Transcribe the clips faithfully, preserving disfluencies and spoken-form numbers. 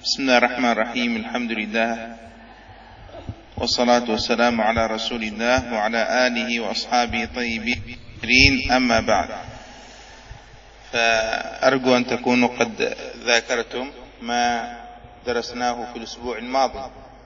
بسم الله الرحمن الرحيم. الحمد لله والصلاة والسلام على رسول الله وعلى آله وأصحابه طيبين، أما بعد، فأرجو أن تكونوا قد ذاكرتم ما درسناه في الأسبوع الماضي،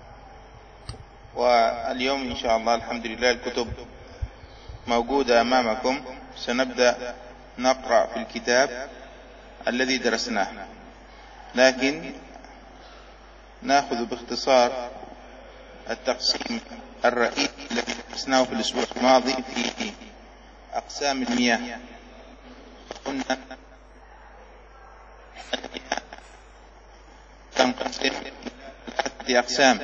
واليوم إن شاء الله الحمد لله الكتب موجودة أمامكم. سنبدأ نقرأ في الكتاب الذي درسناه، لكن نأخذ باختصار التقسيم الرئيسي الذي درسناه في الأسبوع الماضي في أقسام المياه. قلنا تنقسم إلى أقسام،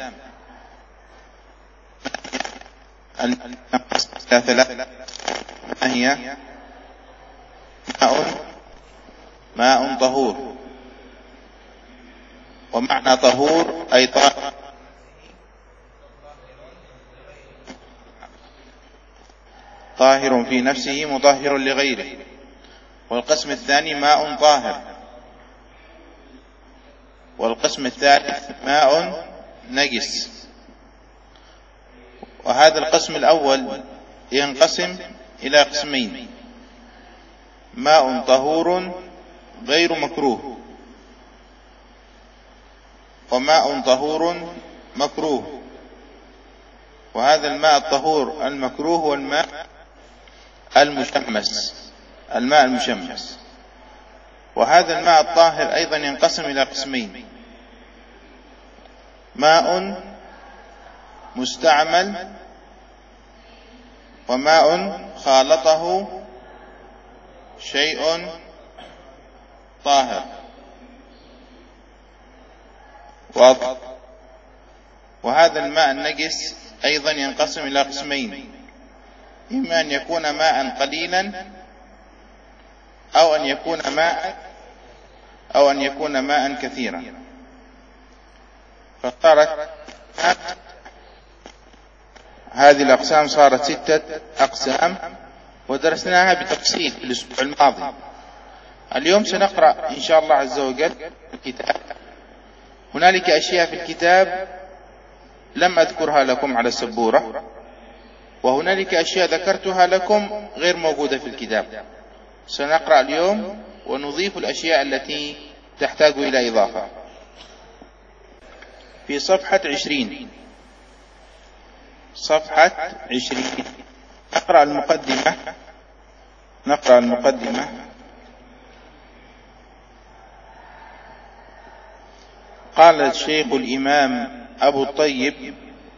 تنقسم إلى ثلاثة. ما هي؟ ماء ماء طهور، ومعنى طهور أي طاهر طاهر في نفسه مطهر لغيره. والقسم الثاني ماء طاهر. والقسم الثالث ماء نجس. وهذا القسم الأول ينقسم إلى قسمين: ماء طهور غير مكروه، وماء طهور مكروه. وهذا الماء الطهور المكروه هو الماء المشمس الماء المشمس. وهذا الماء الطاهر أيضا ينقسم إلى قسمين: ماء مستعمل، وماء خالطه شيء طاهر. وهذا الماء النجس أيضا ينقسم إلى قسمين: إما أن يكون ماء قليلا، أو أن يكون ماء أو أن يكون ماء كثيرا. فصارت هذه الأقسام صارت ستة أقسام، ودرسناها بتفصيل في الأسبوع الماضي. اليوم سنقرأ إن شاء الله عز وجل الكتاب. هنالك أشياء في الكتاب لم أذكرها لكم على السبورة، وهنالك أشياء ذكرتها لكم غير موجودة في الكتاب. سنقرأ اليوم ونضيف الأشياء التي تحتاج إلى إضافة. في صفحة عشرين صفحة عشرين نقرأ المقدمة نقرأ المقدمة قال الشيخ الإمام أبو الطيب: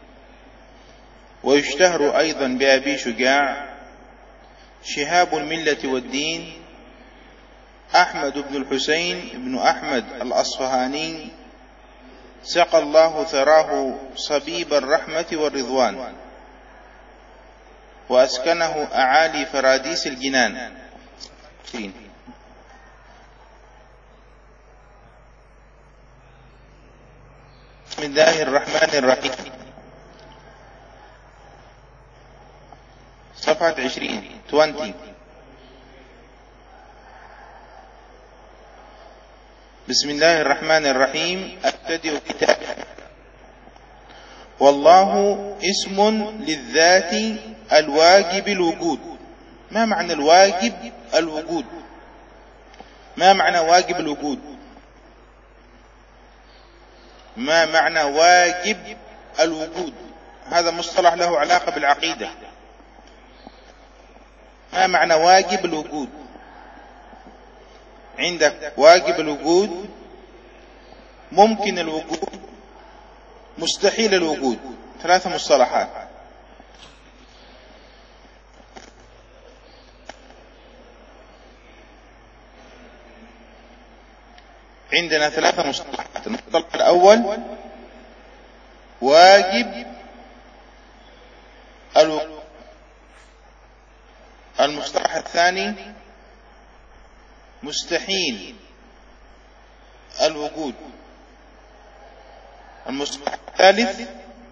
ويشتهر أيضا بأبي شجاع شهاب الملة والدين أحمد بن الحسين بن أحمد الأصفهاني، سقى الله ثراه صبيب الرحمة والرضوان، وأسكنه أعالي فراديس الجنان. بسم الله الرحمن الرحيم. صفحة عشرين عشرين بسم الله الرحمن الرحيم. أبتدئ كتاب. والله اسم للذات الواجب الوجود. ما معنى الواجب الوجود؟ ما معنى واجب الوجود؟ ما معنى واجب الوجود؟ هذا مصطلح له علاقة بالعقيدة. ما معنى واجب الوجود؟ عندك واجب الوجود، ممكن الوجود، مستحيل الوجود. ثلاثة مصطلحات. عندنا ثلاثة مصطلحات. المصطلح الأول واجب الوجود. المصطلح الثاني مستحيل الوجود. المصطلح الثالث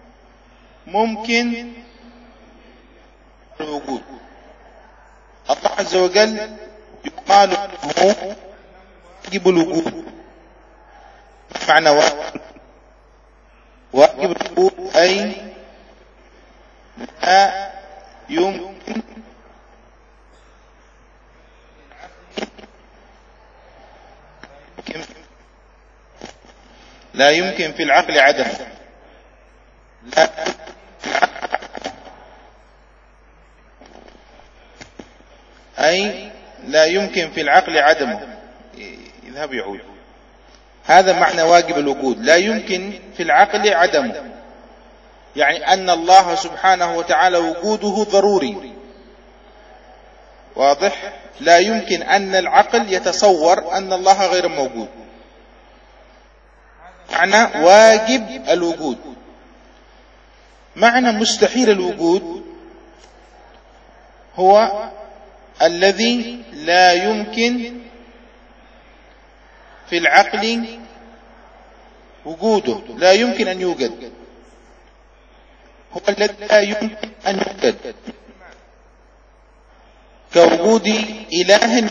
ممكن الوجود. الله عز وجل يقال له واجب الوجود. معنى واجب؟ واجب الوجود أي لا يمكن لا يمكن في العقل عدمه. لا أي لا يمكن في العقل عدمه. يذهب يعود. هذا معنى واجب الوجود، لا يمكن في العقل عدمه، يعني أن الله سبحانه وتعالى وجوده ضروري. واضح؟ لا يمكن أن العقل يتصور أن الله غير موجود. معنى واجب الوجود. معنى مستحيل الوجود هو الذي لا يمكن في العقل وجوده، لا يمكن أن يوجد، هو الذي لا يمكن أن يوجد، كوجود إله.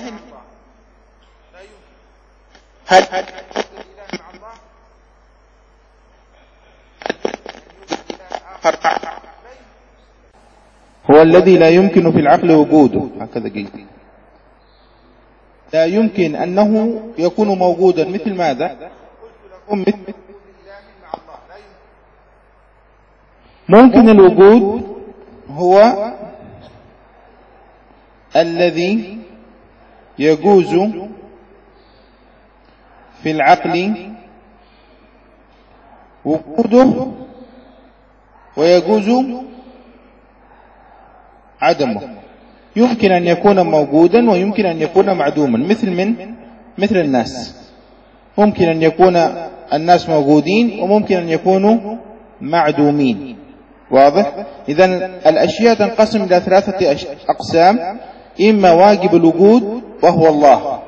هل هو الذي لا يمكن في العقل وجوده، هكذا قيل. لا يمكن أنه يكون موجودا مثل ماذا؟ مثل ممكن الوجود هو الذي يجوز في العقل وجوده ويجوز عدمه. يمكن أن يكون موجودا ويمكن أن يكون معدوما، مثل من مثل الناس. ممكن أن يكون الناس موجودين وممكن أن يكونوا معدومين. واضح؟ إذن الأشياء تنقسم إلى ثلاثة أقسام: إما واجب الوجود وهو الله،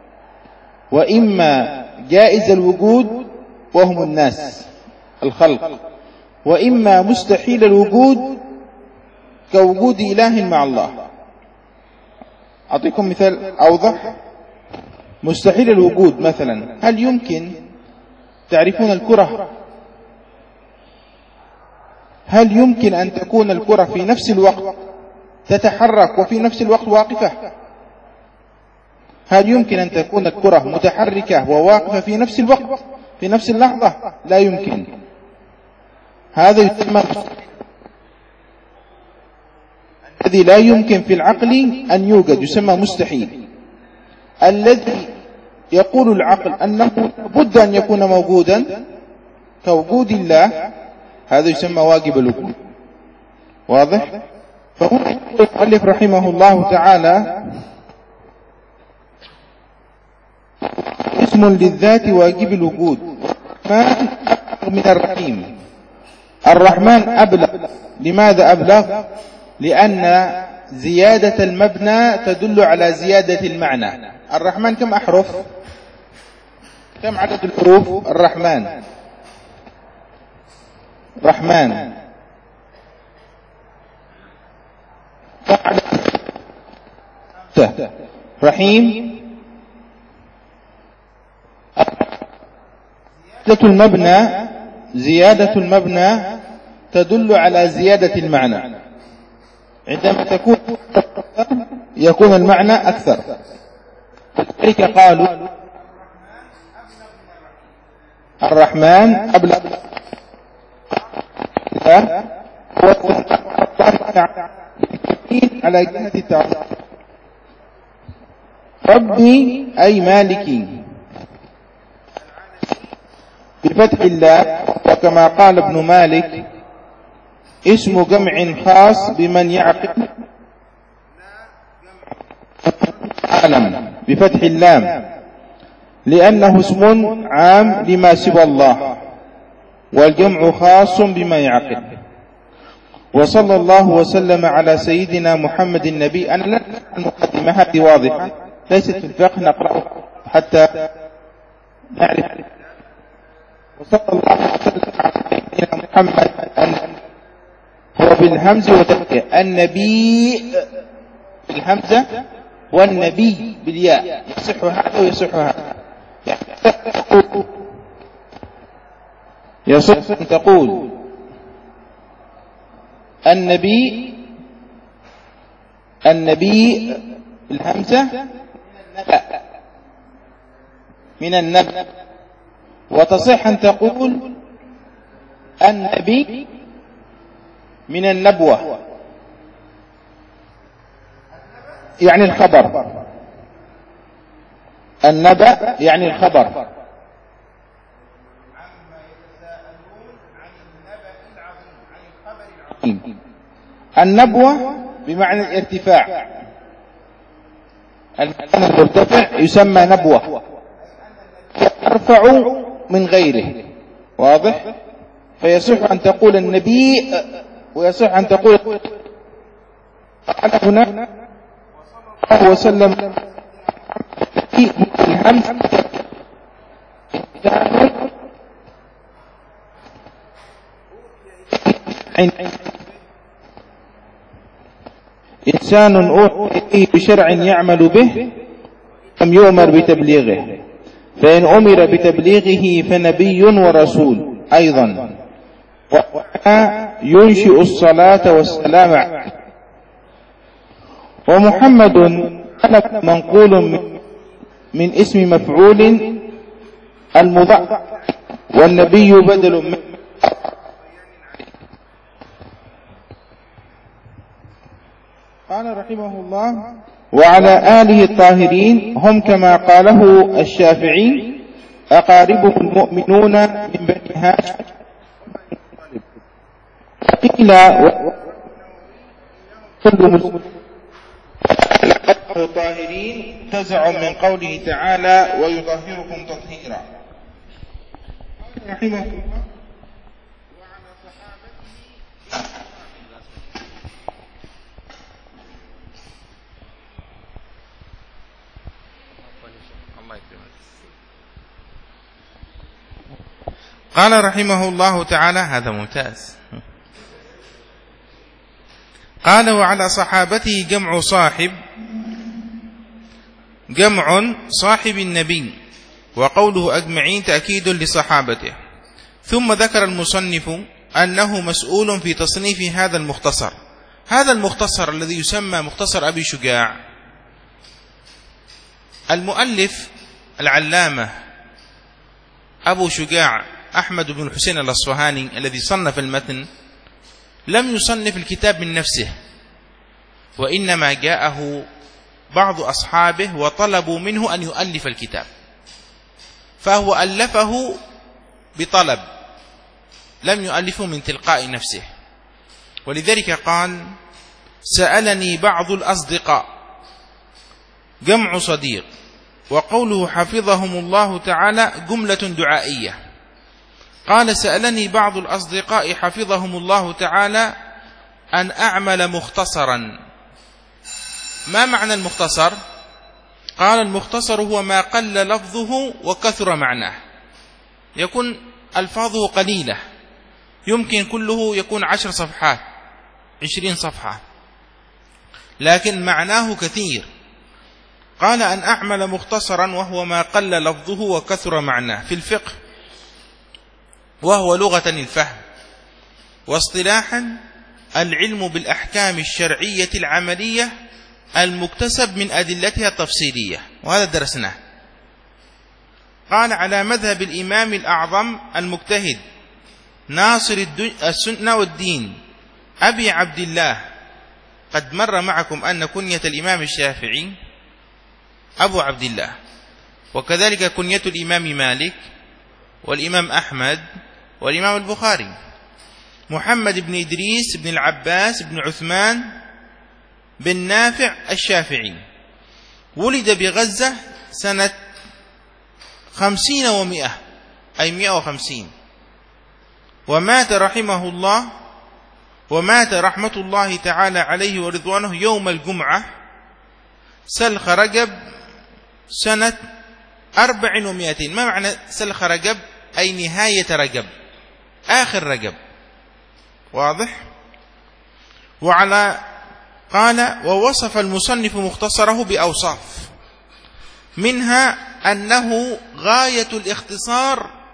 وإما جائز الوجود وهم الناس الخلق، وإما مستحيل الوجود كوجود إله مع الله. أعطيكم مثال أوضح. مستحيل الوجود مثلا، هل يمكن تعرفون الكرة؟ هل يمكن أن تكون الكرة في نفس الوقت تتحرك وفي نفس الوقت واقفة؟ هل يمكن أن تكون الكرة متحركة وواقفة في نفس الوقت في نفس اللحظة؟ لا يمكن. هذا يسمى الذي لا يمكن في العقل أن يوجد، يسمى مستحيل. الذي يقول العقل أنه بد أن يكون موجودا كوجود الله، هذا يسمى واجب الوجود. واضح؟ فهنا يقول المؤلف رحمه الله تعالى: اسم للذات واجب الوجود. الرحمن أبلغ من الرحيم. الرحمن أبلغ. لماذا أبلغ؟ لأن زيادة المبنى تدل على زيادة المعنى. الرحمن كم أحرف؟ كم عدد الحروف الرحمن؟ رحمن رحيم. زيادة المبنى زيادة المبنى تدل على زيادة المعنى. عندما تكون يكون المعنى أكثر. لذلك قالوا الرحمن أبلغ على جهة التعظيم. ربي أي مالكي بفتح الله، وكما قال ابن مالك: اسم جمع خاص بمن يعقل عالم بفتح اللام، لأنه اسم عام لما سوى الله، والجمع خاص بما يعقل. وصلى الله وسلم على سيدنا محمد النبي. أنا لا المقدمة هذه واضحة، ليست في الفقه، نقرأ حتى نعرف. وصلى الله وسلم على سيدنا محمد هو بالهمز وتفكير، النبي بالهمزة والنبي بالياء، يصح هذا ويصح هذا. يعني يصح أن تقول النبي النبي الهمزة من النبأ، وتصح أن تقول النبي من النبوة يعني الخبر، النبأ يعني الخبر. النبوة بمعنى الارتفاع، المكان المرتفع يسمى نبوة، يرفع من غيره. واضح؟ فيصح أن تقول النبي ويصح أن تقول هنا الله وسلم الهمز إنسان أوحي بشرع يعمل به لم يؤمر بتبليغه، فإن أمر بتبليغه فنبي ورسول أيضا، ينشئ الصلاة والسلام. ومحمد منقول من اسم مفعول المضاف، والنبي بدل من. قال رحمه الله: وعلى آله الطاهرين هم كما قاله الشافعي أقاربه المؤمنون من بني هاشم. قيل كل مسلم طاهرين تزع من قوله تعالى ويطهركم تطهيرا. رحمه الله: وعلى صحابته قال رحمه الله تعالى، هذا ممتاز. قال: وعلى صحابته جمع صاحب، جمع صاحب النبي، وقوله أجمعين تأكيد لصحابته. ثم ذكر المصنف أنه مسؤول في تصنيف هذا المختصر. هذا المختصر الذي يسمى مختصر أبي شجاع، المؤلف العلامة أبو شجاع أحمد بن الحسين الأصفهاني الذي صنف المتن لم يصنف الكتاب من نفسه، وإنما جاءه بعض أصحابه وطلبوا منه أن يؤلف الكتاب، فهو ألفه بطلب، لم يؤلفه من تلقاء نفسه. ولذلك قال: سألني بعض الأصدقاء، جمع صديق، وقوله حفظهم الله تعالى جملة دعائية. قال: سألني بعض الأصدقاء حفظهم الله تعالى أن أعمل مختصرا. ما معنى المختصر؟ قال: المختصر هو ما قل لفظه وكثر معناه، يكون ألفاظه قليلة، يمكن كله يكون عشر صفحات عشرين صفحة، لكن معناه كثير. قال: أن أعمل مختصرا وهو ما قل لفظه وكثر معناه في الفقه، وهو لغة الفهم، واصطلاحا العلم بالأحكام الشرعية العملية المكتسب من أدلتها التفصيلية، وهذا درسناه. قال: على مذهب الإمام الأعظم المجتهد ناصر السنة والدين أبي عبد الله. قد مر معكم أن كنية الإمام الشافعي أبو عبد الله، وكذلك كنية الإمام مالك والإمام أحمد والإمام البخاري. محمد بن إدريس بن العباس بن عثمان بن نافع الشافعي، ولد بغزة سنة خمسين ومئة، أي مئة وخمسين، ومات رحمه الله ومات رحمة الله تعالى عليه ورضوانه يوم الجمعة سلخ رجب سنة أربع ومئتين. ما معنى سلخ رجب؟ أي نهاية رجب، آخر رجب. واضح؟ وعلى قال: ووصف المصنف مختصره بأوصاف، منها أنه غاية الاختصار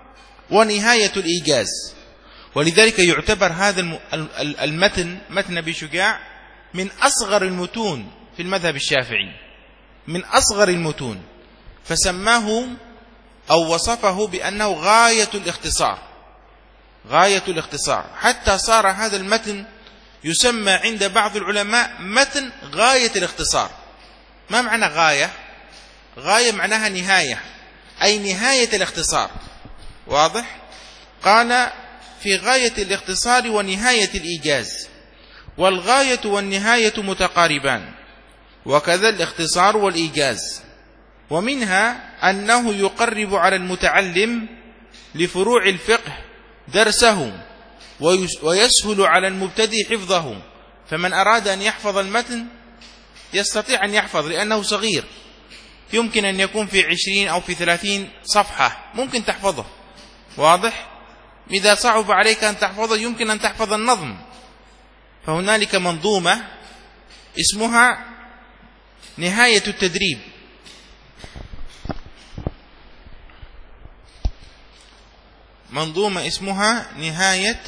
ونهاية الإيجاز. ولذلك يعتبر هذا المتن متن أبي شجاع من أصغر المتون في المذهب الشافعي، من أصغر المتون، فسماه أو وصفه بأنه غاية الاختصار، غاية الاختصار، حتى صار هذا المتن يسمى عند بعض العلماء متن غاية الاختصار. ما معنى غاية؟ غاية معناها نهاية، أي نهاية الاختصار. واضح؟ قال في غاية الاختصار ونهاية الإيجاز، والغاية والنهاية متقاربان، وكذا الاختصار والإيجاز. ومنها أنه يقرب على المتعلم لفروع الفقه درسه، ويسهل على المبتدئ حفظه. فمن أراد أن يحفظ المتن يستطيع أن يحفظ، لأنه صغير، يمكن أن يكون في عشرين أو في ثلاثين صفحة ممكن تحفظه. واضح؟ إذا صعب عليك أن تحفظه يمكن أن تحفظ النظم. فهنالك منظومة اسمها نهاية التدريب، منظومة اسمها نهاية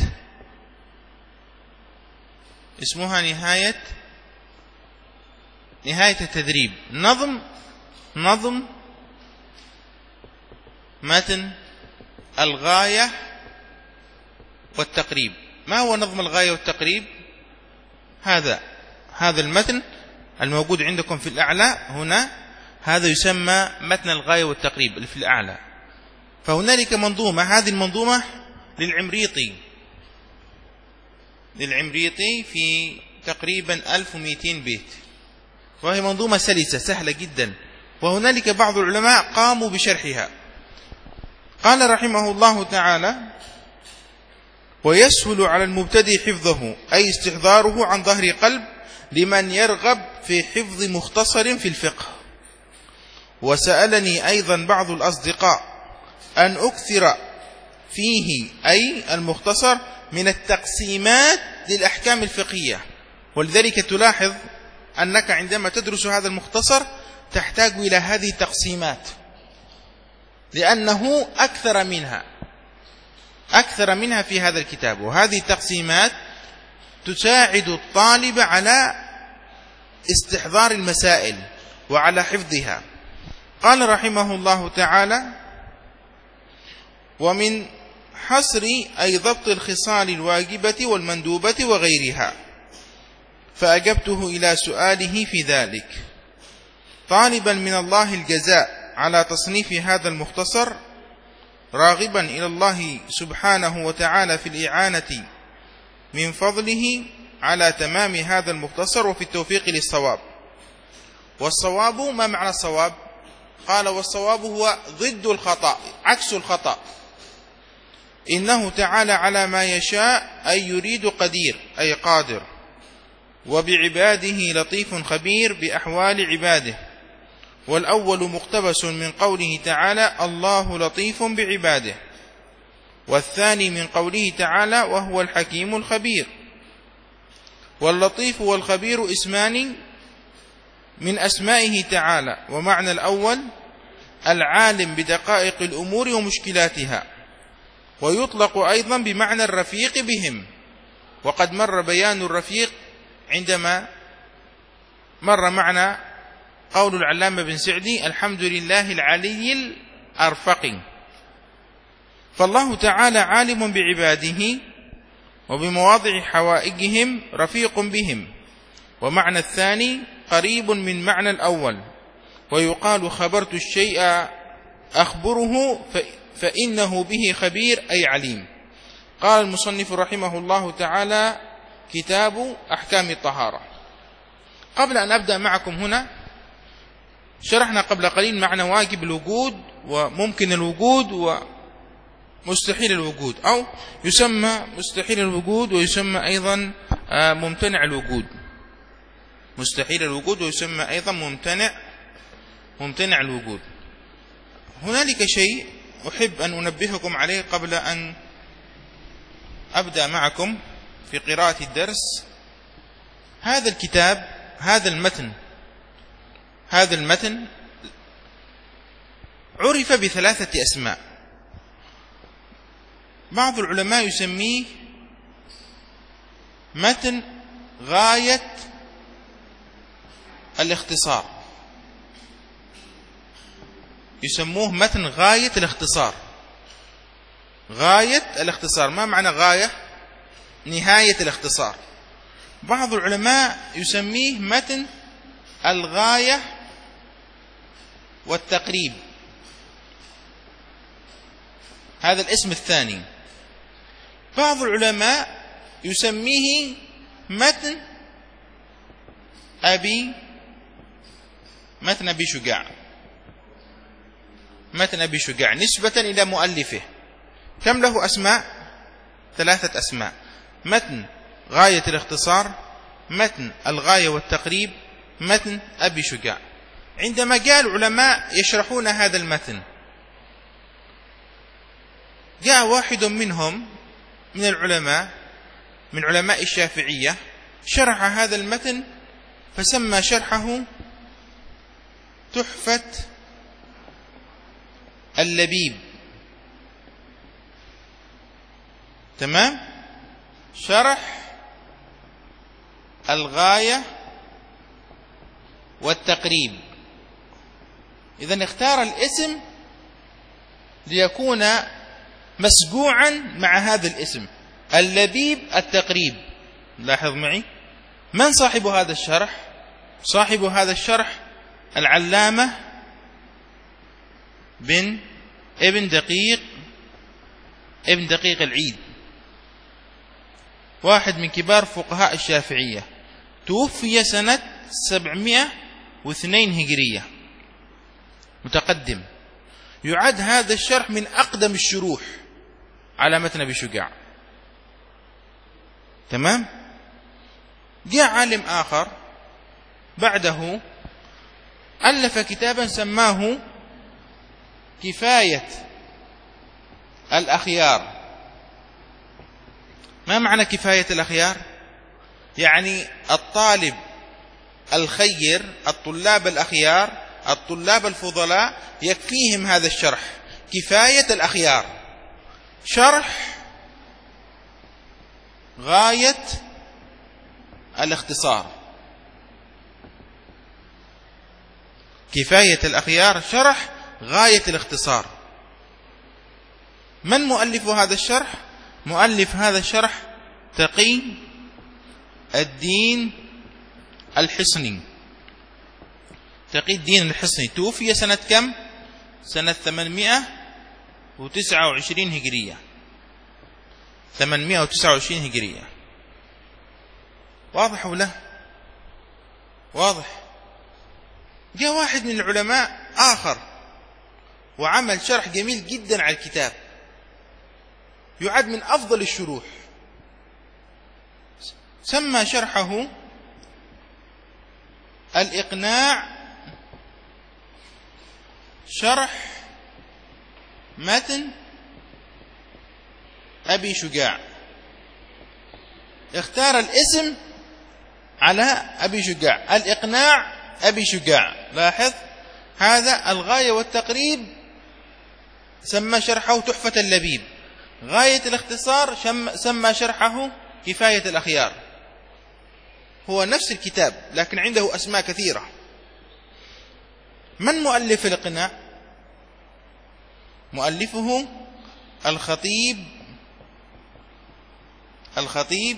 اسمها نهاية نهاية التدريب، نظم نظم متن الغاية والتقريب. ما هو نظم الغاية والتقريب؟ هذا هذا المتن الموجود عندكم في الأعلى هنا، هذا يسمى متن الغاية والتقريب اللي في الأعلى. فهنالك منظومة، هذه المنظومة للعمريطي للعمريطي في تقريبا ألف ومئتين بيت، وهي منظومة سلسة سهلة جدا، وهنالك بعض العلماء قاموا بشرحها. قال رحمه الله تعالى: ويسهل على المبتدئ حفظه، أي استحضاره عن ظهر قلب لمن يرغب في حفظ مختصر في الفقه. وسألني أيضا بعض الأصدقاء أن أكثر فيه، أي المختصر، من التقسيمات للأحكام الفقهية. ولذلك تلاحظ أنك عندما تدرس هذا المختصر تحتاج إلى هذه التقسيمات، لأنه أكثر منها أكثر منها في هذا الكتاب. وهذه التقسيمات تساعد الطالب على استحضار المسائل وعلى حفظها. قال رحمه الله تعالى: ومن حصر أي ضبط الخصال الواجبة والمندوبة وغيرها. فأجبته إلى سؤاله في ذلك، طالبا من الله الجزاء على تصنيف هذا المختصر، راغبا إلى الله سبحانه وتعالى في الإعانة من فضله على تمام هذا المختصر وفي التوفيق للصواب. والصواب، ما معنى الصواب؟ قال: والصواب هو ضد الخطأ، عكس الخطأ. إنه تعالى على ما يشاء أي يريد قدير، أي قادر، وبعباده لطيف خبير بأحوال عباده. والأول مقتبس من قوله تعالى: الله لطيف بعباده. والثاني من قوله تعالى: وهو الحكيم الخبير. واللطيف والخبير اسمان من أسمائه تعالى. ومعنى الأول العالم بدقائق الأمور ومشكلاتها، ويطلق أيضا بمعنى الرفيق بهم. وقد مر بيان الرفيق عندما مر معنا قول العلامة بن سعدي: الحمد لله العلي الأرفق. فالله تعالى عالم بعباده وبمواضع حوائجهم، رفيق بهم. ومعنى الثاني قريب من معنى الأول، ويقال خبرت الشيء أخبره فإنه به خبير، أي عليم. قال المصنف رحمه الله تعالى: كتاب أحكام الطهارة. قبل أن أبدأ معكم هنا، شرحنا قبل قليل معنى واجب الوجود وممكن الوجود ومستحيل الوجود، أو يسمى مستحيل الوجود ويسمى أيضا ممتنع الوجود. مستحيل الوجود ويسمى أيضا ممتنع ممتنع الوجود. هنالك شيء أحب أن أنبهكم عليه قبل أن أبدأ معكم في قراءة الدرس. هذا الكتاب، هذا المتن هذا المتن عرف بثلاثة أسماء. بعض العلماء يسميه متن غاية الاختصار، يسموه متن غاية الاختصار. غاية الاختصار، ما معنى غاية؟ نهاية الاختصار. بعض العلماء يسميه متن الغاية والتقريب، هذا الاسم الثاني. بعض العلماء يسميه متن أبي متن أبي شجاع متن أبي شجاع نسبة إلى مؤلفه. كم له أسماء؟ ثلاثة أسماء: متن غاية الاختصار، متن الغاية والتقريب، متن أبي شجاع. عندما جاء العلماء يشرحون هذا المتن، جاء واحد منهم من العلماء من علماء الشافعية شرح هذا المتن فسمى شرحه تحفة اللبيب. تمام؟ شرح الغاية والتقريب. إذن اختار الاسم ليكون مسجوعا مع هذا الاسم، اللبيب التقريب. لاحظ معي، من صاحب هذا الشرح؟ صاحب هذا الشرح العلامة بن ابن دقيق ابن دقيق العيد، واحد من كبار فقهاء الشافعية، توفي سنة سبعمائة واثنين هجرية، متقدم. يعد هذا الشرح من أقدم الشروح على متن أبي شجاع. تمام؟ جاء عالم آخر بعده ألف كتابا سماه كفاية الأخيار. ما معنى كفاية الأخيار؟ يعني الطالب الخير، الطلاب الأخيار، الطلاب الفضلاء يكفيهم هذا الشرح، كفاية الأخيار، شرح غاية الاختصار. كفاية الأخيار شرح غاية الاختصار. من مؤلف هذا الشرح؟ مؤلف هذا الشرح تقي الدين الحصني. تقي الدين الحصني توفي سنة كم؟ سنة ثمانمائة وتسعة وعشرين هجرية. ثمانمائة وتسعة وعشرين هجرية. واضح ولا؟ واضح. جاء واحد من العلماء آخر وعمل شرح جميل جدا على الكتاب، يعد من أفضل الشروح، سمى شرحه الإقناع شرح متن أبي شجاع. اختار الاسم على أبي شجاع، الإقناع أبي شجاع. لاحظ، هذا الغاية والتقريب سمى شرحه تحفة اللبيب، غاية الاختصار سمى شرحه كفاية الأخيار. هو نفس الكتاب لكن عنده أسماء كثيرة. من مؤلف الإقناع؟ مؤلفه الخطيب الخطيب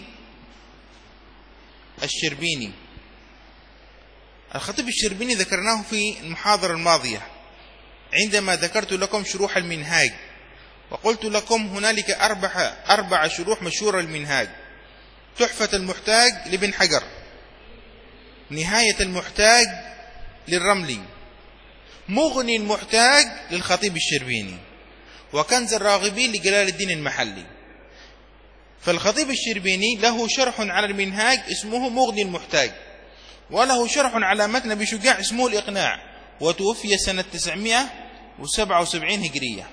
الشربيني. الخطيب الشربيني ذكرناه في المحاضرة الماضية عندما ذكرت لكم شروح المنهاج، وقلت لكم هنالك أربع أربع شروح مشهورة المنهاج: تحفة المحتاج لابن حجر، نهاية المحتاج للرملي، مغني المحتاج للخطيب الشربيني، وكنز الراغبين لجلال الدين المحلي. فالخطيب الشربيني له شرح على المنهاج اسمه مغني المحتاج، وله شرح على متن أبي شجاع اسمه الإقناع، وتوفي سنة تسعمائة وسبعة وسبعين هجرية.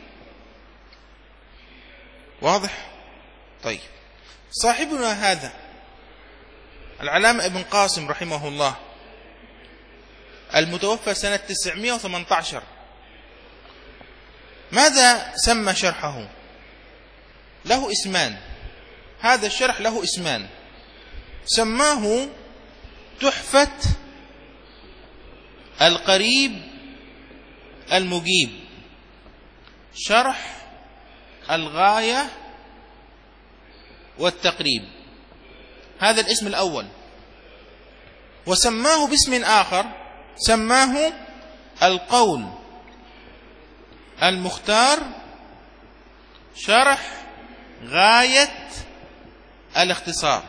واضح؟ طيب، صاحبنا هذا العلامة ابن قاسم رحمه الله المتوفى سنة تسعمائة وثمانية عشر، ماذا سمى شرحه؟ له اسمان، هذا الشرح له اسمان، سماه تحفة القريب المجيب، شرح الغاية والتقريب، هذا الاسم الأول. وسماه باسم آخر، سماه القول المختار، شرح غاية الاختصار.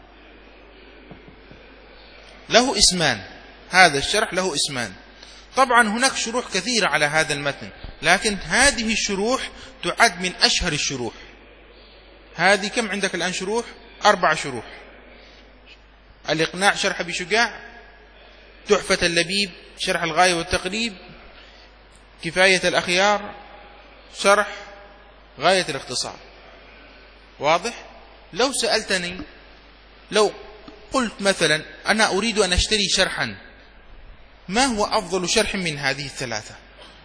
له اسمان، هذا الشرح له اسمان. طبعا هناك شروح كثيرة على هذا المتن، لكن هذه الشروح تعد من أشهر الشروح. هذه كم عندك الآن شروح؟ أربع شروح: الإقناع شرح أبي شجاع، تحفة اللبيب شرح الغاية والتقريب، كفاية الأخيار شرح غاية الاختصار. واضح؟ لو سألتني، لو قلت مثلا أنا أريد أن أشتري شرحا، ما هو أفضل شرح من هذه الثلاثة؟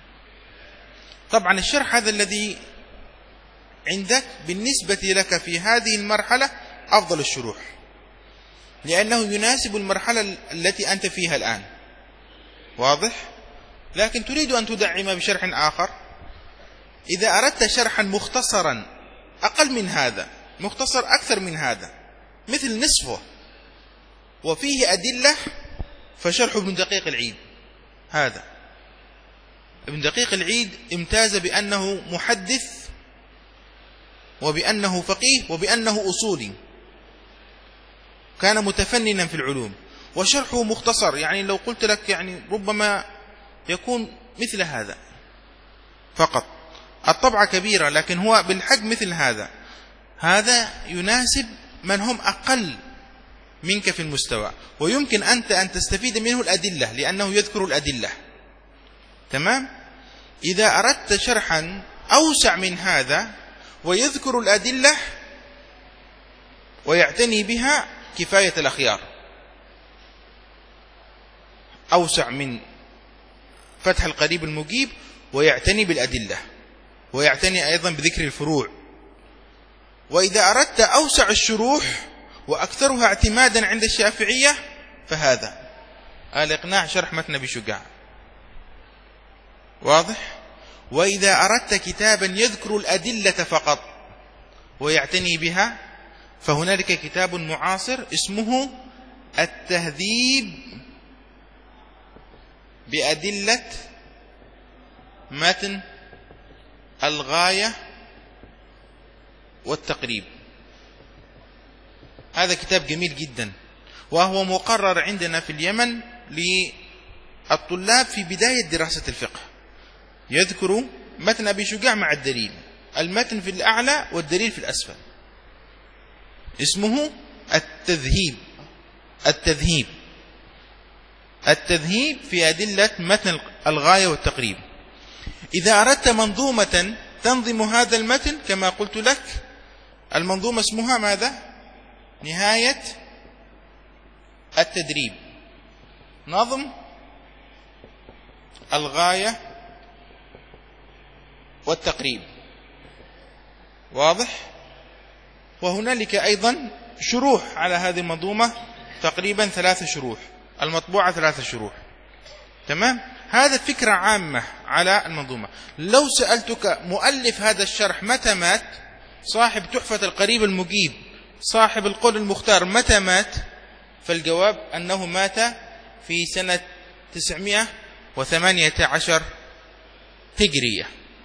طبعا الشرح هذا الذي عندك بالنسبة لك في هذه المرحلة أفضل الشروح، لأنه يناسب المرحلة التي أنت فيها الآن. واضح؟ لكن تريد أن تدعم بشرح آخر، إذا أردت شرحا مختصرا أقل من هذا، مختصر أكثر من هذا، مثل نصفه وفيه أدلة، فشرح ابن دقيق العيد. هذا ابن دقيق العيد امتاز بأنه محدث، وبأنه فقيه، وبأنه أصولي، كان متفننا في العلوم، وشرحه مختصر، يعني لو قلت لك يعني ربما يكون مثل هذا فقط، الطبعة كبيرة لكن هو بالحجم مثل هذا. هذا يناسب من هم أقل منك في المستوى، ويمكن أنت أن تستفيد منه الأدلة، لأنه يذكر الأدلة. تمام؟ إذا أردت شرحا أوسع من هذا ويذكر الأدلة ويعتني بها، كفاية الأخيار أوسع من فتح القريب المجيب، ويعتني بالأدلة، ويعتني أيضا بذكر الفروع. وإذا أردت أوسع الشروح وأكثرها اعتمادا عند الشافعية، فهذا الإقناع شرح متن أبي شجاع. واضح؟ وإذا أردت كتابا يذكر الأدلة فقط ويعتني بها، فهنالك كتاب معاصر اسمه التهذيب بأدلة متن الغاية والتقريب. هذا كتاب جميل جدا، وهو مقرر عندنا في اليمن للطلاب في بداية دراسة الفقه. يذكر متن أبي شجاع مع الدليل، المتن في الأعلى والدليل في الأسفل. اسمه التذهيب التذهيب التذهيب في أدلة متن الغاية والتقريب. إذا أردت منظومة تنظم هذا المتن كما قلت لك، المنظومة اسمها ماذا؟ نهاية التدريب، نظم الغاية والتقريب. واضح؟ وهنالك أيضا شروح على هذه المنظومة، تقريبا ثلاث شروح، المطبوعة ثلاث شروح. تمام؟ هذا فكرة عامة على المنظومة. لو سألتك مؤلف هذا الشرح متى مات، صاحب تحفة القريب المجيب، صاحب القول المختار، متى مات؟ فالجواب أنه مات في سنة تسعمائة وثمانية عشر هجرية.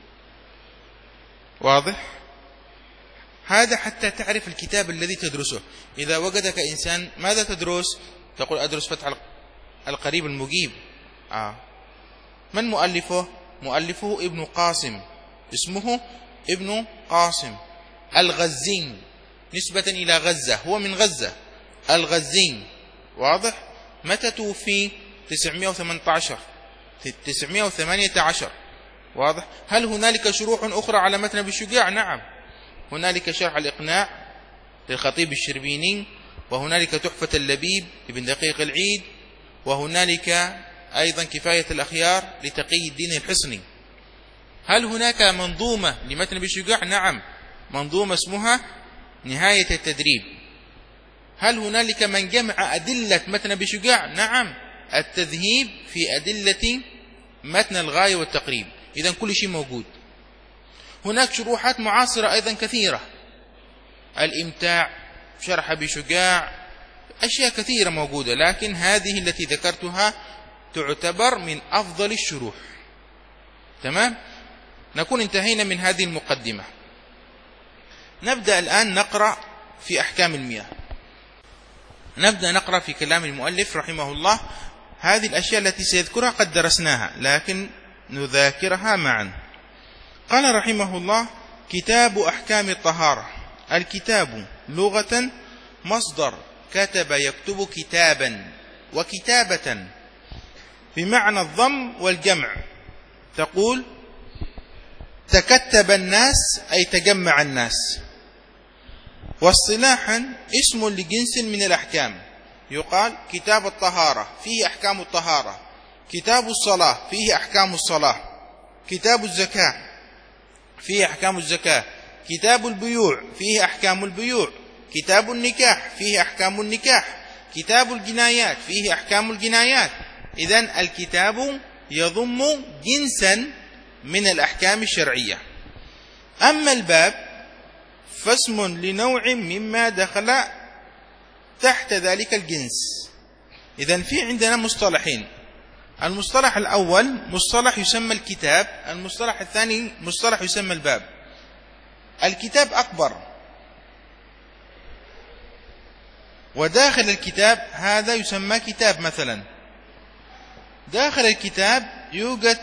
واضح؟ هذا حتى تعرف الكتاب الذي تدرسه. إذا وجدك إنسان ماذا تدرس؟ تقول أدرس فتح القريب المجيب. آه. من مؤلفه؟ مؤلفه ابن قاسم، اسمه ابن قاسم الغزين، نسبة إلى غزة، هو من غزة، الغزين. واضح؟ متى توفي؟ تسعمائة وثمانية عشر تسعمائة وثمانية عشر. واضح؟ هل هنالك شروح أخرى على متن أبي شجاع؟ نعم، هنالك شرح الإقناع للخطيب الشربيني، وهنالك تحفة اللبيب لابن دقيق العيد، وهنالك أيضا كفاية الأخيار لتقي الدين الحصني. هل هناك منظومة لمتن أبي شجاع؟ نعم، منظومة اسمها نهاية التدريب. هل هنالك من جمع أدلة متن أبي شجاع؟ نعم، التذهيب في أدلة متن الغاية والتقريب، إذن كل شيء موجود. هناك شروحات معاصرة أيضا كثيرة، الإمتاع، شرح أبي شجاع، أشياء كثيرة موجودة، لكن هذه التي ذكرتها تعتبر من أفضل الشروح. تمام؟ نكون انتهينا من هذه المقدمة. نبدأ الآن نقرأ في أحكام المياه. نبدأ نقرأ في كلام المؤلف رحمه الله. هذه الأشياء التي سيذكرها قد درسناها، لكن نذاكرها معا. قال رحمه الله: كتاب أحكام الطهارة. الكتاب لغة مصدر كتب يكتب كتابا وكتابة، بمعنى الضم والجمع. تقول تكتب الناس أي تجمع الناس. واصطلاحا اسم لجنس من الأحكام، يقال كتاب الطهارة فيه أحكام الطهارة، كتاب الصلاة فيه أحكام الصلاة، كتاب الزكاة فيه أحكام الزكاة، كتاب البيوع فيه أحكام البيوع، كتاب النكاح فيه أحكام النكاح، كتاب الجنايات فيه أحكام الجنايات. إذن الكتاب يضم جنسا من الأحكام الشرعية. أما الباب فاسم لنوع مما دخل تحت ذلك الجنس. إذن في عندنا مصطلحين: المصطلح الأول مصطلح يسمى الكتاب، المصطلح الثاني مصطلح يسمى الباب. الكتاب أكبر، وداخل الكتاب هذا يسمى كتاب. مثلا داخل الكتاب يوجد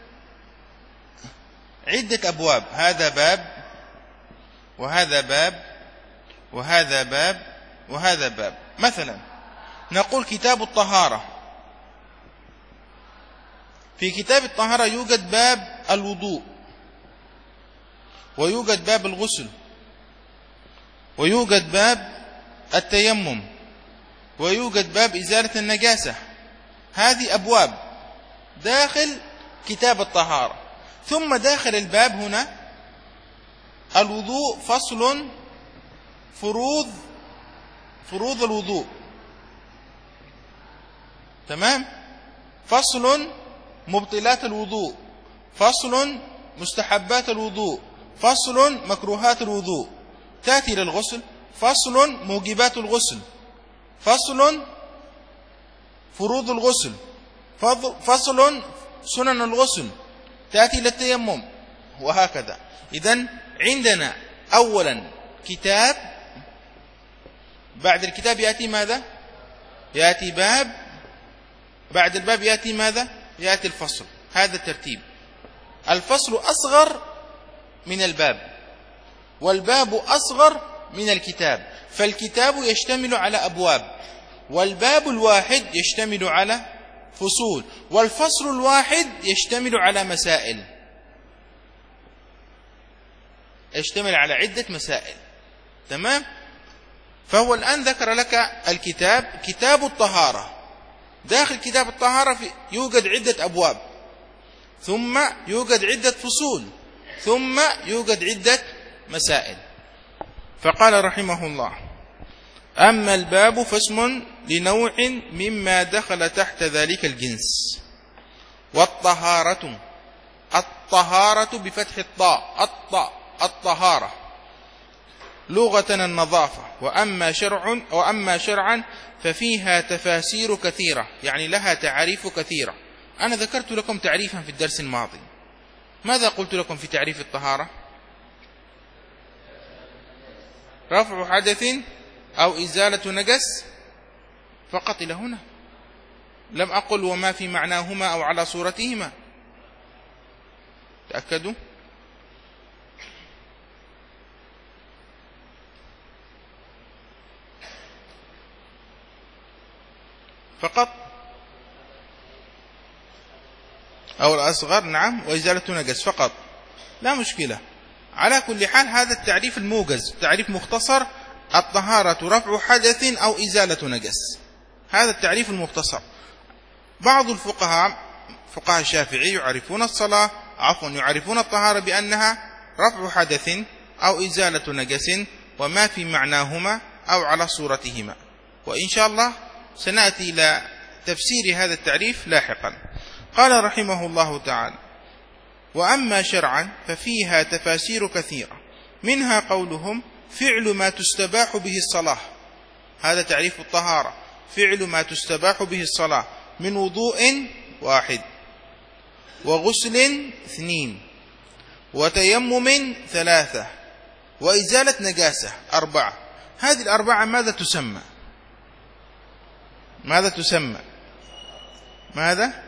عدة أبواب، هذا باب وهذا باب وهذا باب وهذا باب. مثلا نقول كتاب الطهارة، في كتاب الطهارة يوجد باب الوضوء، ويوجد باب الغسل، ويوجد باب التيمم، ويوجد باب إزالة النجاسة. هذه أبواب داخل كتاب الطهارة. ثم داخل الباب هنا الوضوء فصل، فروض فروض الوضوء، تمام، فصل مبطلات الوضوء، فصل مستحبات الوضوء، فصل مكروهات الوضوء. تأتي للغسل فصل موجبات الغسل، فصل فروض الغسل، فصل سنن الغسل. تأتي للتيمم، وهكذا. إذن عندنا أولا كتاب، بعد الكتاب يأتي ماذا؟ يأتي باب، بعد الباب يأتي ماذا؟ يأتي الفصل. هذا الترتيب. الفصل أصغر من الباب، والباب أصغر من الكتاب. فالكتاب يشتمل على أبواب، والباب الواحد يشتمل على فصول، والفصل الواحد يشتمل على مسائل، يشتمل على عدة مسائل. تمام؟ فهو الآن ذكر لك الكتاب، كتاب الطهارة. داخل كتاب الطهارة يوجد عدة أبواب، ثم يوجد عدة فصول، ثم يوجد عدة مسائل. فقال رحمه الله: أما الباب فاسم لنوع مما دخل تحت ذلك الجنس. والطهارة، الطهارة بفتح الطاء، الطاء الطهارة، لغة النظافة. وأما شرع وأما شرعا ففيها تفاسير كثيرة، يعني لها تعريف كثيرة. أنا ذكرت لكم تعريفا في الدرس الماضي. ماذا قلت لكم في تعريف الطهارة؟ رفع حدث أو إزالة نجس فقط. إلى هنا لم أقل وما في معناهما أو على صورتهما. تأكدوا. فقط أو الأصغر، نعم، وإزالة نجس فقط، لا مشكلة. على كل حال هذا التعريف الموجز، تعريف مختصر: الطهارة رفع حدث أو إزالة نجس. هذا التعريف المختصر. بعض الفقهاء، فقهاء الشافعي، يعرفون الصلاة عفوا يعرفون الطهارة بأنها رفع حدث أو إزالة نجس وما في معناهما أو على صورتهما. وإن شاء الله سنأتي إلى تفسير هذا التعريف لاحقا. قال رحمه الله تعالى: وأما شرعا ففيها تفاسير كثيرة، منها قولهم: فعل ما تستباح به الصلاة. هذا تعريف الطهارة: فعل ما تستباح به الصلاة من وضوء واحد، وغسل اثنين، وتيمم ثلاثة، وإزالة نجاسة أربعة. هذه الأربعة ماذا تسمى؟ ماذا تسمى؟ ماذا؟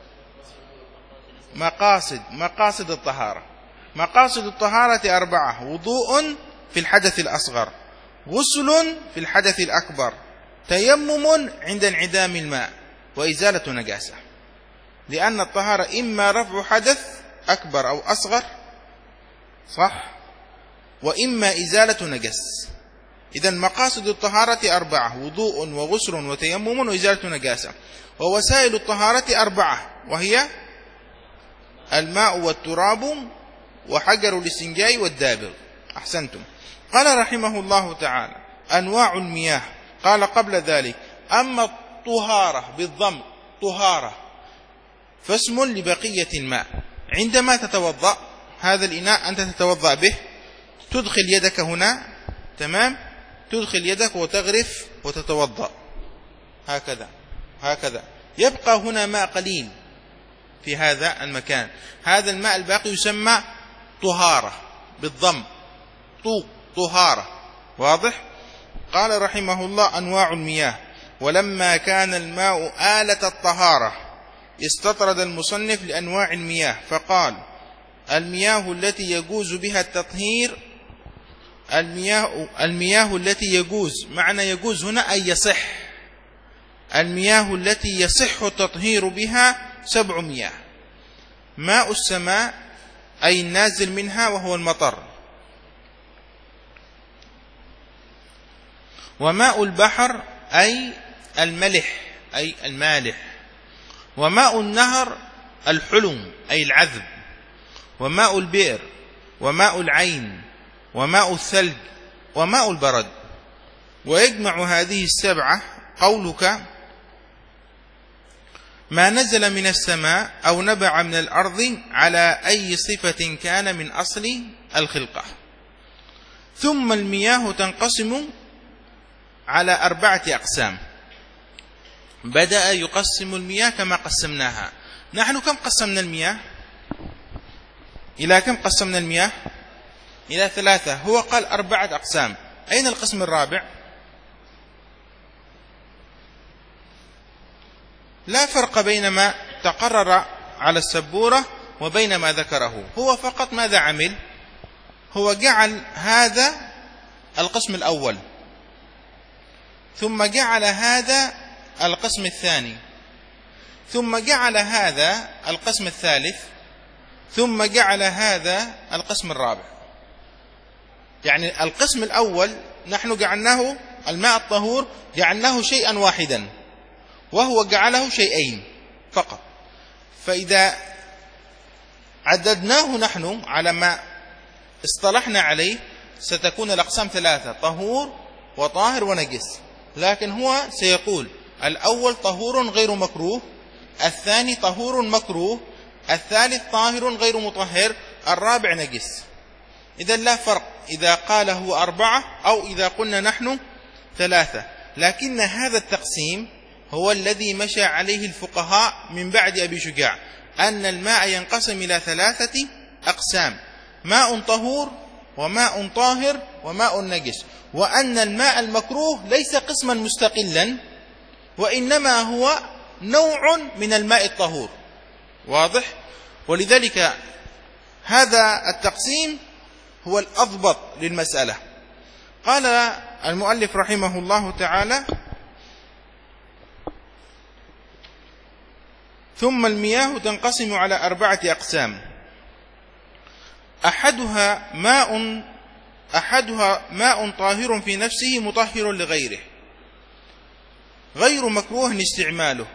مقاصد مقاصد الطهارة. مقاصد الطهارة أربعة: وضوء في الحدث الأصغر، غسل في الحدث الأكبر، تيمم عند انعدام الماء، وإزالة نجاسة. لأن الطهارة إما رفع حدث أكبر أو أصغر، صح، وإما إزالة نجس. إذن مقاصد الطهارة أربعة: وضوء وغسل وتيمم وإزالة نجاسة. ووسائل الطهارة أربعة، وهي الماء والتراب وحجر الاستنجاء والدابغ. أحسنتم. قال رحمه الله تعالى: أنواع المياه. قال قبل ذلك: أما الطهارة بالضم طهارة فاسم لبقية الماء. عندما تتوضأ، هذا الإناء أنت تتوضأ به، تدخل يدك هنا، تمام، تدخل يدك وتغرف وتتوضأ هكذا هكذا، يبقى هنا ماء قليل في هذا المكان. هذا الماء الباقي يسمى طهارة بالضم، طو طهارة. واضح؟ قال رحمه الله: أنواع المياه. ولما كان الماء آلة الطهارة استطرد المصنف لأنواع المياه فقال: المياه التي يجوز بها التطهير، المياه, المياه التي يجوز، معنى يجوز هنا أي يصح، المياه التي يصح التطهير بها سبع مياه: ماء السماء أي النازل منها وهو المطر، وماء البحر أي الملح أي المالح، وماء النهر الحلم أي العذب، وماء البئر، وماء العين، وماء الثلج، وماء البرد. ويجمع هذه السبعة قولك: ما نزل من السماء أو نبع من الأرض على أي صفة كان من أصل الخلقة. ثم المياه تنقسم على أربعة أقسام. بدأ يقسم المياه كما قسمناها. نحن كم قسمنا المياه؟ إلى كم قسمنا المياه؟ إلى ثلاثة. هو قال أربعة أقسام. أين القسم الرابع؟ لا فرق بين ما تقرر على السبورة وبين ما ذكره. هو فقط ماذا عمل؟ هو جعل هذا القسم الأول، ثم جعل هذا القسم الثاني، ثم جعل هذا القسم الثالث، ثم جعل هذا القسم الرابع. يعني القسم الأول نحن جعلناه الماء الطهور، جعلناه شيئا واحدا، وهو جعله شيئين فقط. فإذا عددناه نحن على ما اصطلحنا عليه ستكون الأقسام ثلاثة: طهور وطاهر ونجس. لكن هو سيقول: الأول طهور غير مكروه، الثاني طهور مكروه، الثالث طاهر غير مطهر، الرابع نجس. إذا لا فرق إذا قال هو أربعة أو إذا قلنا نحن ثلاثة. لكن هذا التقسيم هو الذي مشى عليه الفقهاء من بعد أبي شجاع، أن الماء ينقسم إلى ثلاثة أقسام: ماء طهور، وماء طاهر، وماء نجس. وأن الماء المكروه ليس قسما مستقلا، وإنما هو نوع من الماء الطهور. واضح؟ ولذلك هذا التقسيم هو الأضبط للمسألة. قال المؤلف رحمه الله تعالى: ثم المياه تنقسم على أربعة أقسام: أحدها ماء أحدها ماء طاهر في نفسه مطهر لغيره، غير مكروه استعماله.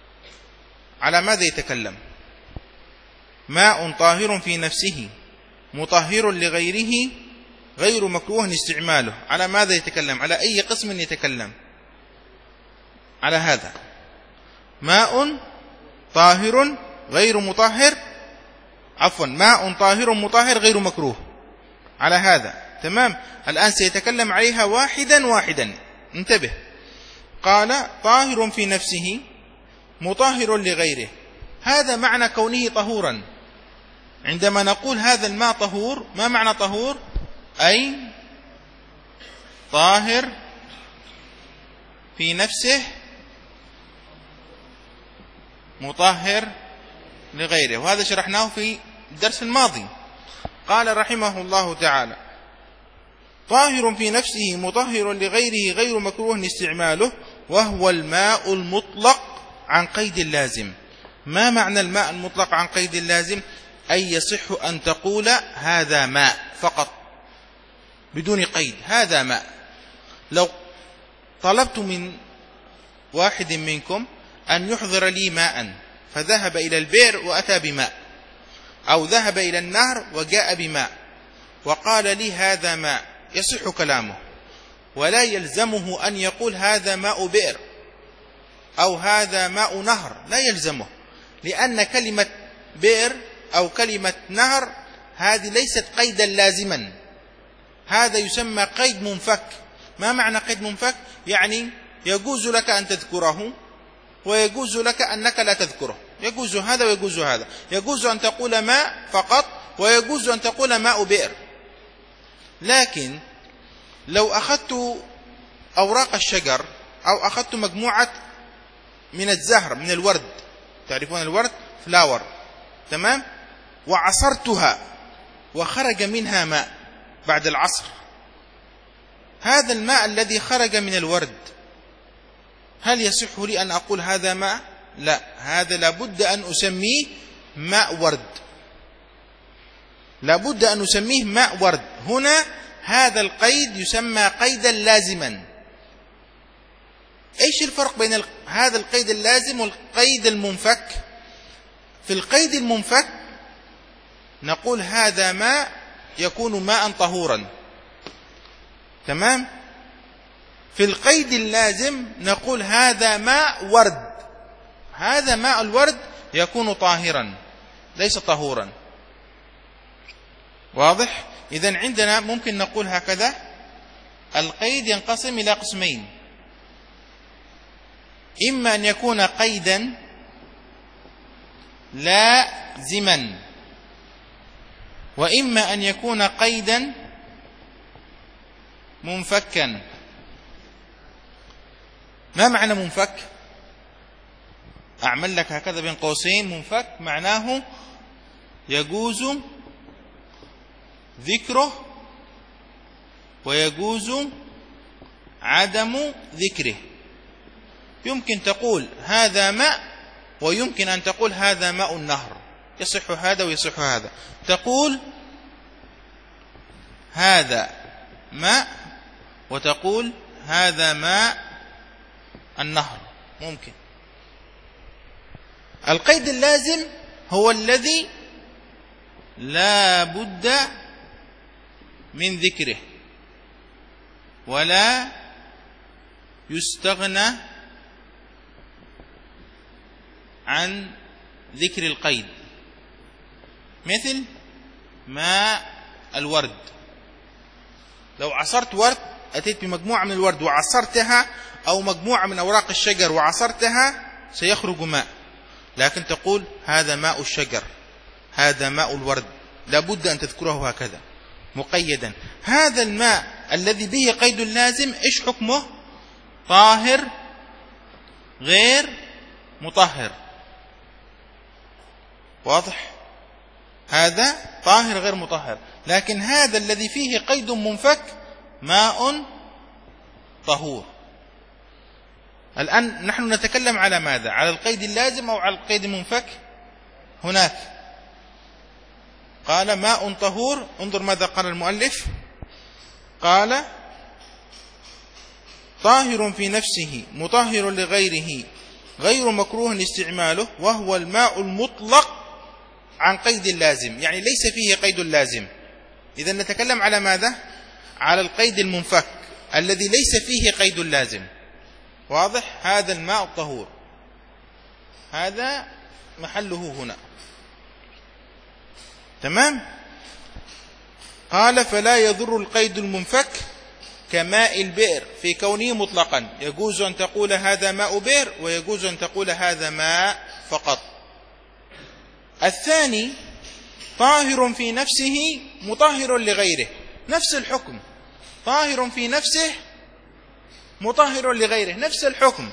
على ماذا يتكلم؟ ماء طاهر في نفسه مطهر لغيره غير مكروه استعماله. على ماذا يتكلم؟ على أي قسم يتكلم؟ على هذا، ماء طاهر غير مطهر، عفوا ماء طاهر مطهر غير مكروه، على هذا. تمام. الآن سيتكلم عليها واحدا واحدا، انتبه. قال طاهر في نفسه مطهر لغيره. هذا معنى كونه طهورا. عندما نقول هذا الماء طهور، ما معنى طهور؟ أي طاهر في نفسه مطهر لغيره، وهذا شرحناه في الدرس الماضي. قال رحمه الله تعالى طاهر في نفسه مطهر لغيره غير مكروه استعماله، وهو الماء المطلق عن قيد اللازم. ما معنى الماء المطلق عن قيد اللازم؟ أي يصح أن تقول هذا ماء فقط بدون قيد، هذا ماء. لو طلبت من واحد منكم أن يحضر لي ماء، فذهب إلى البئر وأتى بماء، أو ذهب إلى النهر وجاء بماء وقال لي هذا ماء، يصح كلامه، ولا يلزمه أن يقول هذا ماء بئر أو هذا ماء نهر، لا يلزمه، لأن كلمة بئر أو كلمة نهر هذه ليست قيدا لازما، هذا يسمى قيد منفك. ما معنى قيد منفك؟ يعني يجوز لك أن تذكره ويجوز لك أنك لا تذكره، يجوز هذا ويجوز هذا، يجوز أن تقول ماء فقط ويجوز أن تقول ماء بئر. لكن لو أخذت أوراق الشجر أو أخذت مجموعة من الزهر من الورد، تعرفون الورد فلاور، تمام، وعصرتها وخرج منها ماء بعد العصر، هذا الماء الذي خرج من الورد هل يصح لي أن أقول هذا ماء؟ لا، هذا لابد أن أسميه ماء ورد، لابد أن أسميه ماء ورد. هنا هذا القيد يسمى قيدا لازما. إيش الفرق بين هذا القيد اللازم والقيد المنفك؟ في القيد المنفك نقول هذا ماء يكون ماء طهورا، تمام. في القيد اللازم نقول هذا ماء ورد، هذا ماء الورد يكون طاهرا ليس طهورا. واضح؟ إذن عندنا ممكن نقول هكذا: القيد ينقسم إلى قسمين، إما أن يكون قيدا لازما، وإما أن يكون قيدا منفكا. ما معنى منفك؟ أعمل لك هكذا بين قوسين: منفك معناه يجوز ذكره ويجوز عدم ذكره. يمكن تقول هذا ماء ويمكن أن تقول هذا ماء النهر، يصح هذا ويصح هذا. تقول هذا ماء وتقول هذا ماء النهر، ممكن. القيد اللازم هو الذي لا بد من ذكره ولا يستغنى عن ذكر القيد، مثل ماء الورد. لو عصرت ورد، أتيت بمجموعة من الورد وعصرتها، أو مجموعة من أوراق الشجر وعصرتها، سيخرج ماء، لكن تقول هذا ماء الشجر، هذا ماء الورد، لابد أن تذكره هكذا مقيدا. هذا الماء الذي به قيد اللازم إيش حكمه؟ طاهر غير مطهر. واضح؟ هذا طاهر غير مطهر. لكن هذا الذي فيه قيد منفك ماء طهور. الآن نحن نتكلم على ماذا؟ على القيد اللازم أو على القيد المنفك؟ هناك قال ماء طهور. انظر ماذا قال المؤلف، قال طاهر في نفسه مطهر لغيره غير مكروه استعماله، وهو الماء المطلق عن قيد اللازم، يعني ليس فيه قيد اللازم، إذا نتكلم على ماذا؟ على القيد المنفك الذي ليس فيه قيد لازم. واضح؟ هذا الماء الطهور، هذا محله هنا. تمام؟ قال فلا يضر القيد المنفك كماء البئر في كونه مطلقا، يجوز أن تقول هذا ماء بئر ويجوز أن تقول هذا ماء فقط. الثاني طاهر في نفسه مطهر لغيره، نفس الحكم، طاهر في نفسه مطهر لغيره، نفس الحكم،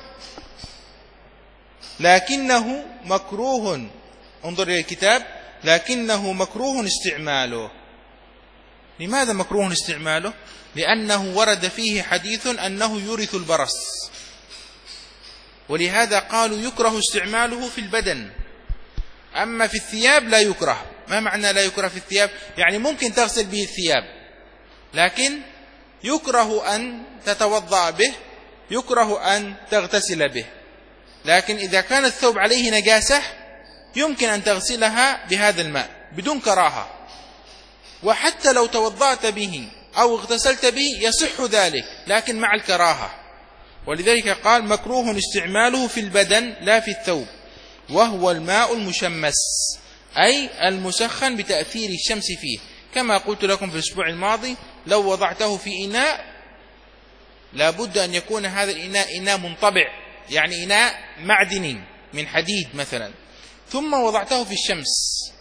لكنه مكروه، انظر إلى الكتاب، لكنه مكروه استعماله. لماذا مكروه استعماله؟ لأنه ورد فيه حديث أنه يورث البرص، ولهذا قالوا يكره استعماله في البدن، أما في الثياب لا يكره. ما معنى لا يكره في الثياب؟ يعني ممكن تغسل به الثياب، لكن يكره أن تتوضأ به، يكره أن تغتسل به. لكن إذا كان الثوب عليه نجاسة يمكن أن تغسلها بهذا الماء بدون كراهة، وحتى لو توضأت به أو اغتسلت به يصح ذلك، لكن مع الكراهة. ولذلك قال مكروه استعماله في البدن لا في الثوب، وهو الماء المشمس، أي المسخن بتأثير الشمس فيه. كما قلت لكم في الأسبوع الماضي، لو وضعته في إناء لابد أن يكون هذا الإناء إناء منطبع، يعني إناء معدني من حديد مثلا، ثم وضعته في الشمس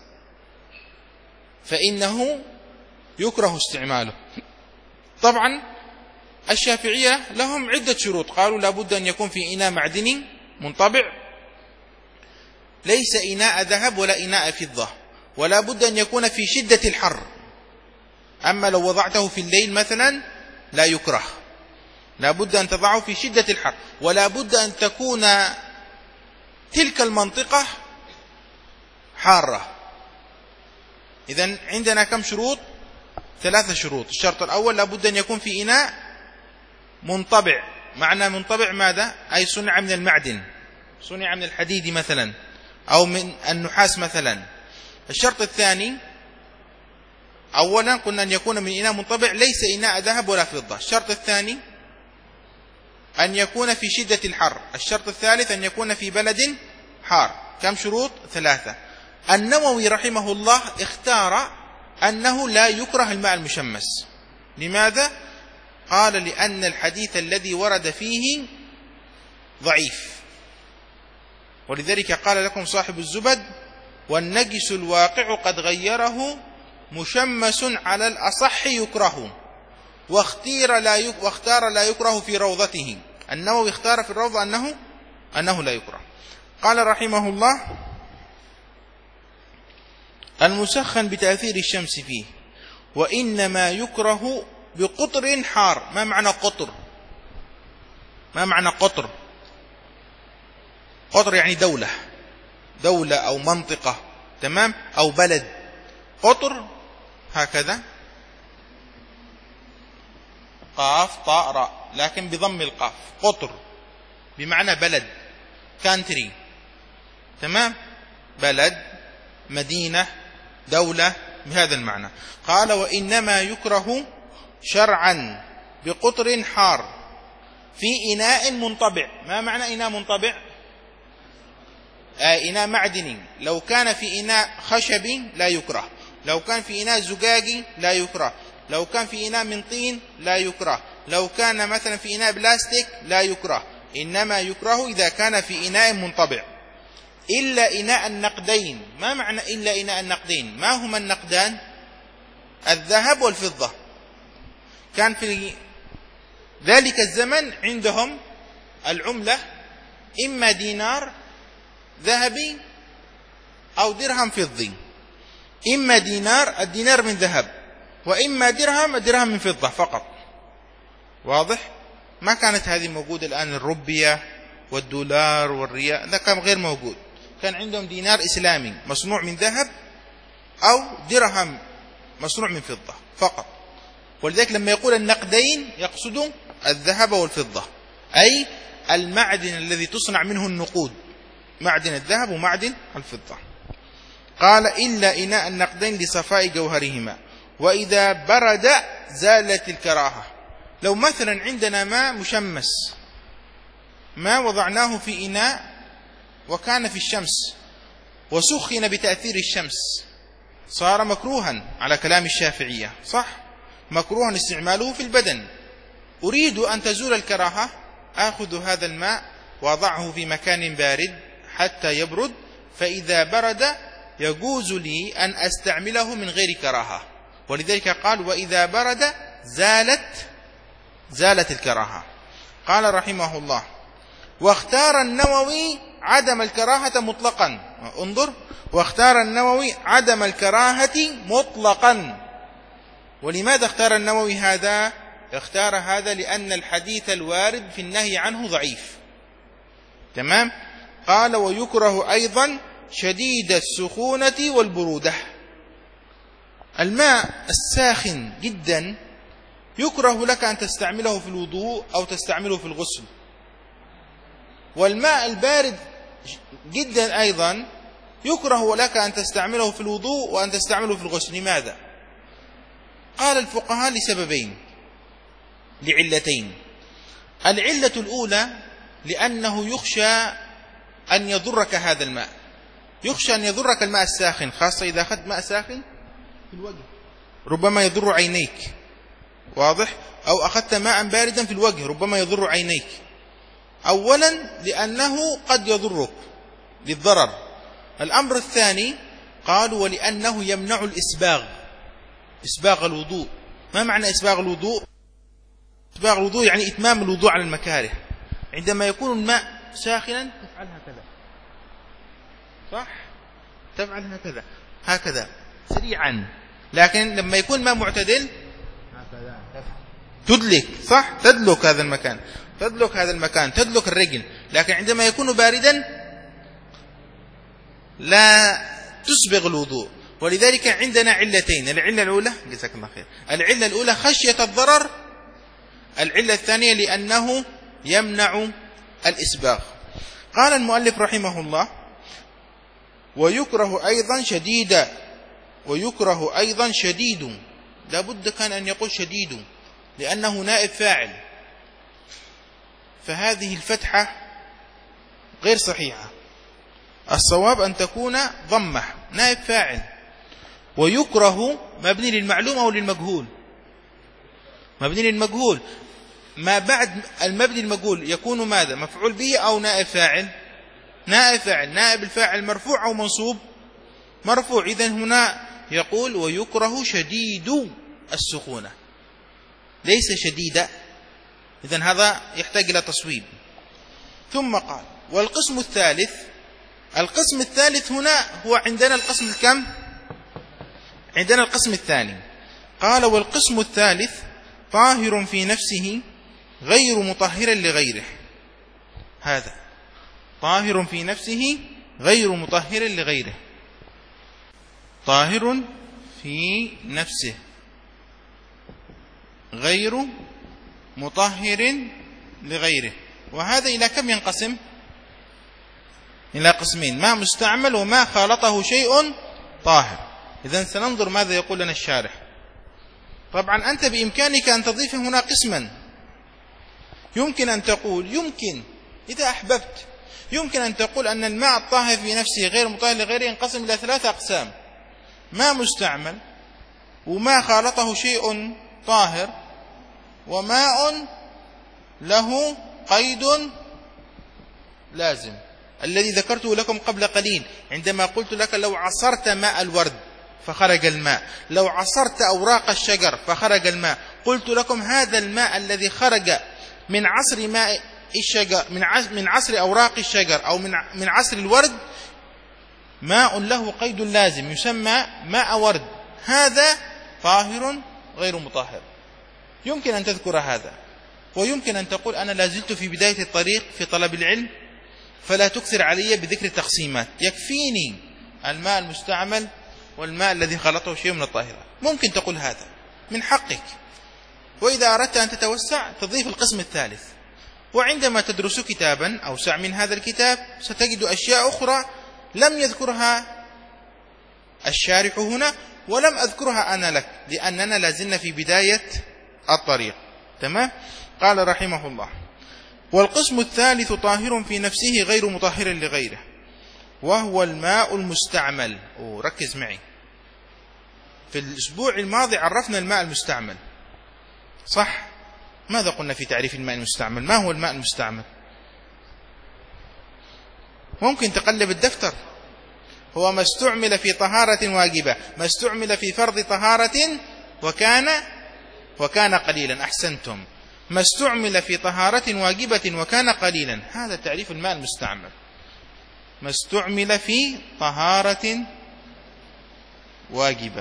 فإنه يكره استعماله. طبعا الشافعية لهم عدة شروط، قالوا لابد أن يكون في إناء معدني منطبع، ليس إناء ذهب ولا إناء فضة، ولا بد أن يكون في شدة الحر. أما لو وضعته في الليل مثلا لا يكره، لا بد أن تضعه في شدة الحر، ولا بد أن تكون تلك المنطقة حارة. إذن عندنا كم شروط؟ ثلاثة شروط. الشرط الأول لا بد أن يكون في إناء منطبع. معنى منطبع ماذا؟ أي صنع من المعدن، صنع من الحديد مثلا أو من النحاس مثلا. الشرط الثاني أولا قلنا أن يكون من إناء منطبع ليس إناء ذهب ولا فضة. الشرط الثاني أن يكون في شدة الحر. الشرط الثالث أن يكون في بلد حار. كم شروط؟ ثلاثة. النووي رحمه الله اختار أنه لا يكره الماء المشمس. لماذا؟ قال لأن الحديث الذي ورد فيه ضعيف، ولذلك قال لكم صاحب الزبد والنجس الواقع قد غيره مشمس على الأصح يكره، واختير لا يك... واختار لا يكره في روضته. النووي اختار في الروضة أنه أنه لا يكره. قال رحمه الله المسخن بتأثير الشمس فيه، وإنما يكره بقطر حار. ما معنى قطر؟ ما معنى قطر؟ قطر يعني دولة، دولة أو منطقة، تمام، أو بلد. قطر هكذا قاف طاء راء، لكن بضم القاف. قطر بمعنى بلد، كانتري، تمام، بلد، مدينة، دولة، بهذا المعنى. قال وإنما يكره شرعا بقطر حار في إناء منطبع. ما معنى إناء منطبع؟ آه إناء معدني. لو كان في إناء خشبي لا يكره، لو كان في إناء زجاجي لا يكره، لو كان في إناء من طين لا يكره، لو كان مثلا في إناء بلاستيك لا يكره. إنما يكره إذا كان في إناء منطبع. إلا إناء النقدين. ما معنى إلا إناء النقدين؟ ما هما النقدان؟ الذهب والفضة. كان في ذلك الزمن عندهم العملة إما دينار ذهبي أو درهم فضي، إما دينار الدينار من ذهب، وإما درهم الدرهم من فضة فقط. واضح؟ ما كانت هذه موجودة الآن الروبية والدولار والريال، ده كان غير موجود. كان عندهم دينار إسلامي مصنوع من ذهب أو درهم مصنوع من فضة فقط. ولذلك لما يقول النقدين يقصد الذهب والفضة، أي المعدن الذي تصنع منه النقود، معدن الذهب ومعدن الفضة. قال إلا إناء النقدين لصفاء جوهرهما، وإذا برد زالت الكراهة. لو مثلا عندنا ماء مشمس، ما وضعناه في إناء وكان في الشمس وسخن بتأثير الشمس، صار مكروها على كلام الشافعية، صح؟ مكروها استعماله في البدن. أريد أن تزول الكراهة، آخذ هذا الماء وأضعه في مكان بارد حتى يبرد، فإذا برد يجوز لي أن أستعمله من غير كراهة. ولذلك قال وإذا برد زالت زالت الكراهة. قال رحمه الله: واختار النووي عدم الكراهة مطلقا. انظر، واختار النووي عدم الكراهة مطلقا. ولماذا اختار النووي هذا؟ اختار هذا لأن الحديث الوارد في النهي عنه ضعيف. تمام. قال: ويكره أيضا شديد السخونة والبرودة. الماء الساخن جدا يكره لك أن تستعمله في الوضوء أو تستعمله في الغسل، والماء البارد جدا أيضا يكره لك أن تستعمله في الوضوء وأن تستعمله في الغسل. لماذا؟ قال الفقهاء لسببين، لعلتين. العلة الأولى لأنه يخشى أن يضرك هذا الماء، يخشى أن يضرك الماء الساخن، خاصة إذا أخذت ماء ساخن في الوجه ربما يضر عينيك، واضح؟ أو أخذت ماء باردا في الوجه ربما يضر عينيك. أولا لأنه قد يضرك للضرر. الأمر الثاني قالوا ولأنه يمنع الإسباغ، إسباغ الوضوء. ما معنى إسباغ الوضوء؟ إسباغ الوضوء يعني إتمام الوضوء على المكاره. عندما يكون الماء ساخنا تفعل هكذا، صح؟ تفعل هكذا هكذا سريعا، لكن لما يكون الماء معتدل هكذا تدلك، صح؟ تدلك هذا المكان، تدلك هذا المكان، تدلك الرجل. لكن عندما يكون باردا لا تسبغ الوضوء. ولذلك عندنا علتين. العلة الأولى، جزاك الله خير، العلة الأولى خشية الضرر، العلة الثانية لأنه يمنع الإسباغ. قال المؤلف رحمه الله: ويكره أيضا شديد، ويكره أيضا شديد. لابد كان أن يقول شديد لأنه نائب فاعل، فهذه الفتحة غير صحيحة. الصواب أن تكون ضمة، نائب فاعل. ويكره مبني للمعلوم أو للمجهول؟ مبني للمجهول. ما بعد المبني المجهول يكون ماذا؟ مفعول به أو نائب فاعل؟ نائب فاعل. نائب الفاعل مرفوع أو منصوب؟ مرفوع. إذن هنا يقول ويكره شديد السخونة، ليس شديدة. إذن هذا يحتاج إلى تصويب. ثم قال: والقسم الثالث. القسم الثالث هنا هو عندنا القسم الكم؟ عندنا القسم الثاني. قال: والقسم الثالث طاهر في نفسه غير مطهر لغيره. هذا طاهر في نفسه غير مطهر لغيره. طاهر في نفسه غير مطهر لغيره. وهذا إلى كم ينقسم؟ إلى قسمين: ما مستعمل وما خالطه شيء طاهر. إذن سننظر ماذا يقول لنا الشارح. طبعا أنت بإمكانك أن تضيف هنا قسما. يمكن أن تقول، يمكن إذا أحببت، يمكن أن تقول أن الماء الطاهر في نفسه غير مطهر لغيره ينقسم إلى ثلاثة أقسام: ماء مستعمل، وما خالطه شيء طاهر، وماء له قيد لازم، الذي ذكرته لكم قبل قليل عندما قلت لك لو عصرت ماء الورد فخرج الماء، لو عصرت أوراق الشجر فخرج الماء. قلت لكم هذا الماء الذي خرج من عصر ماء الشجر، من عصر أوراق الشجر أو من من عصر الورد، ماء له قيد لازم يسمى ماء ورد، هذا طاهر غير مطهر. يمكن أن تذكر هذا. ويمكن أن تقول أنا لازلت في بداية الطريق في طلب العلم، فلا تكثر علي بذكر تقسيمات، يكفيني الماء المستعمل والماء الذي خلطه شيء من الطاهرة. ممكن تقول هذا من حقك. وإذا أردت أن تتوسع تضيف القسم الثالث. وعندما تدرس كتابا أوسع من هذا الكتاب ستجد أشياء أخرى لم يذكرها الشارح هنا، ولم أذكرها أنا لك لأننا لازلنا في بداية الطريق. تمام. قال رحمه الله: والقسم الثالث طاهر في نفسه غير مطهر لغيره، وهو الماء المستعمل. وركز معي، في الأسبوع الماضي عرفنا الماء المستعمل، صح؟ ماذا قلنا في تعريف الماء المستعمل؟ ما هو الماء المستعمل؟ ممكن تقلب الدفتر. هو ما استعمل في طهارة واجبة، ما استعمل في فرض طهارة وكان وكان قليلا. أحسنتم. ما استعمل في طهارة واجبة وكان قليلا، هذا تعريف الماء المستعمل. ما استعمل في طهارة واجبة.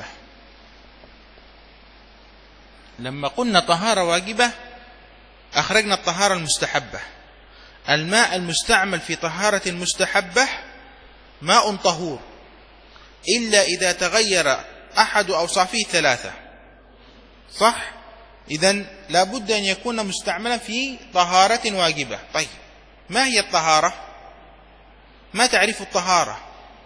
لما قلنا طهارة واجبة أخرجنا الطهارة المستحبة. الماء المستعمل في طهارة مستحبة ماء طهور إلا إذا تغير أحد أوصافه ثلاثة، صح؟ إذن لابد أن يكون مستعملا في طهارة واجبة. طيب، ما هي الطهارة؟ ما تعرف الطهارة؟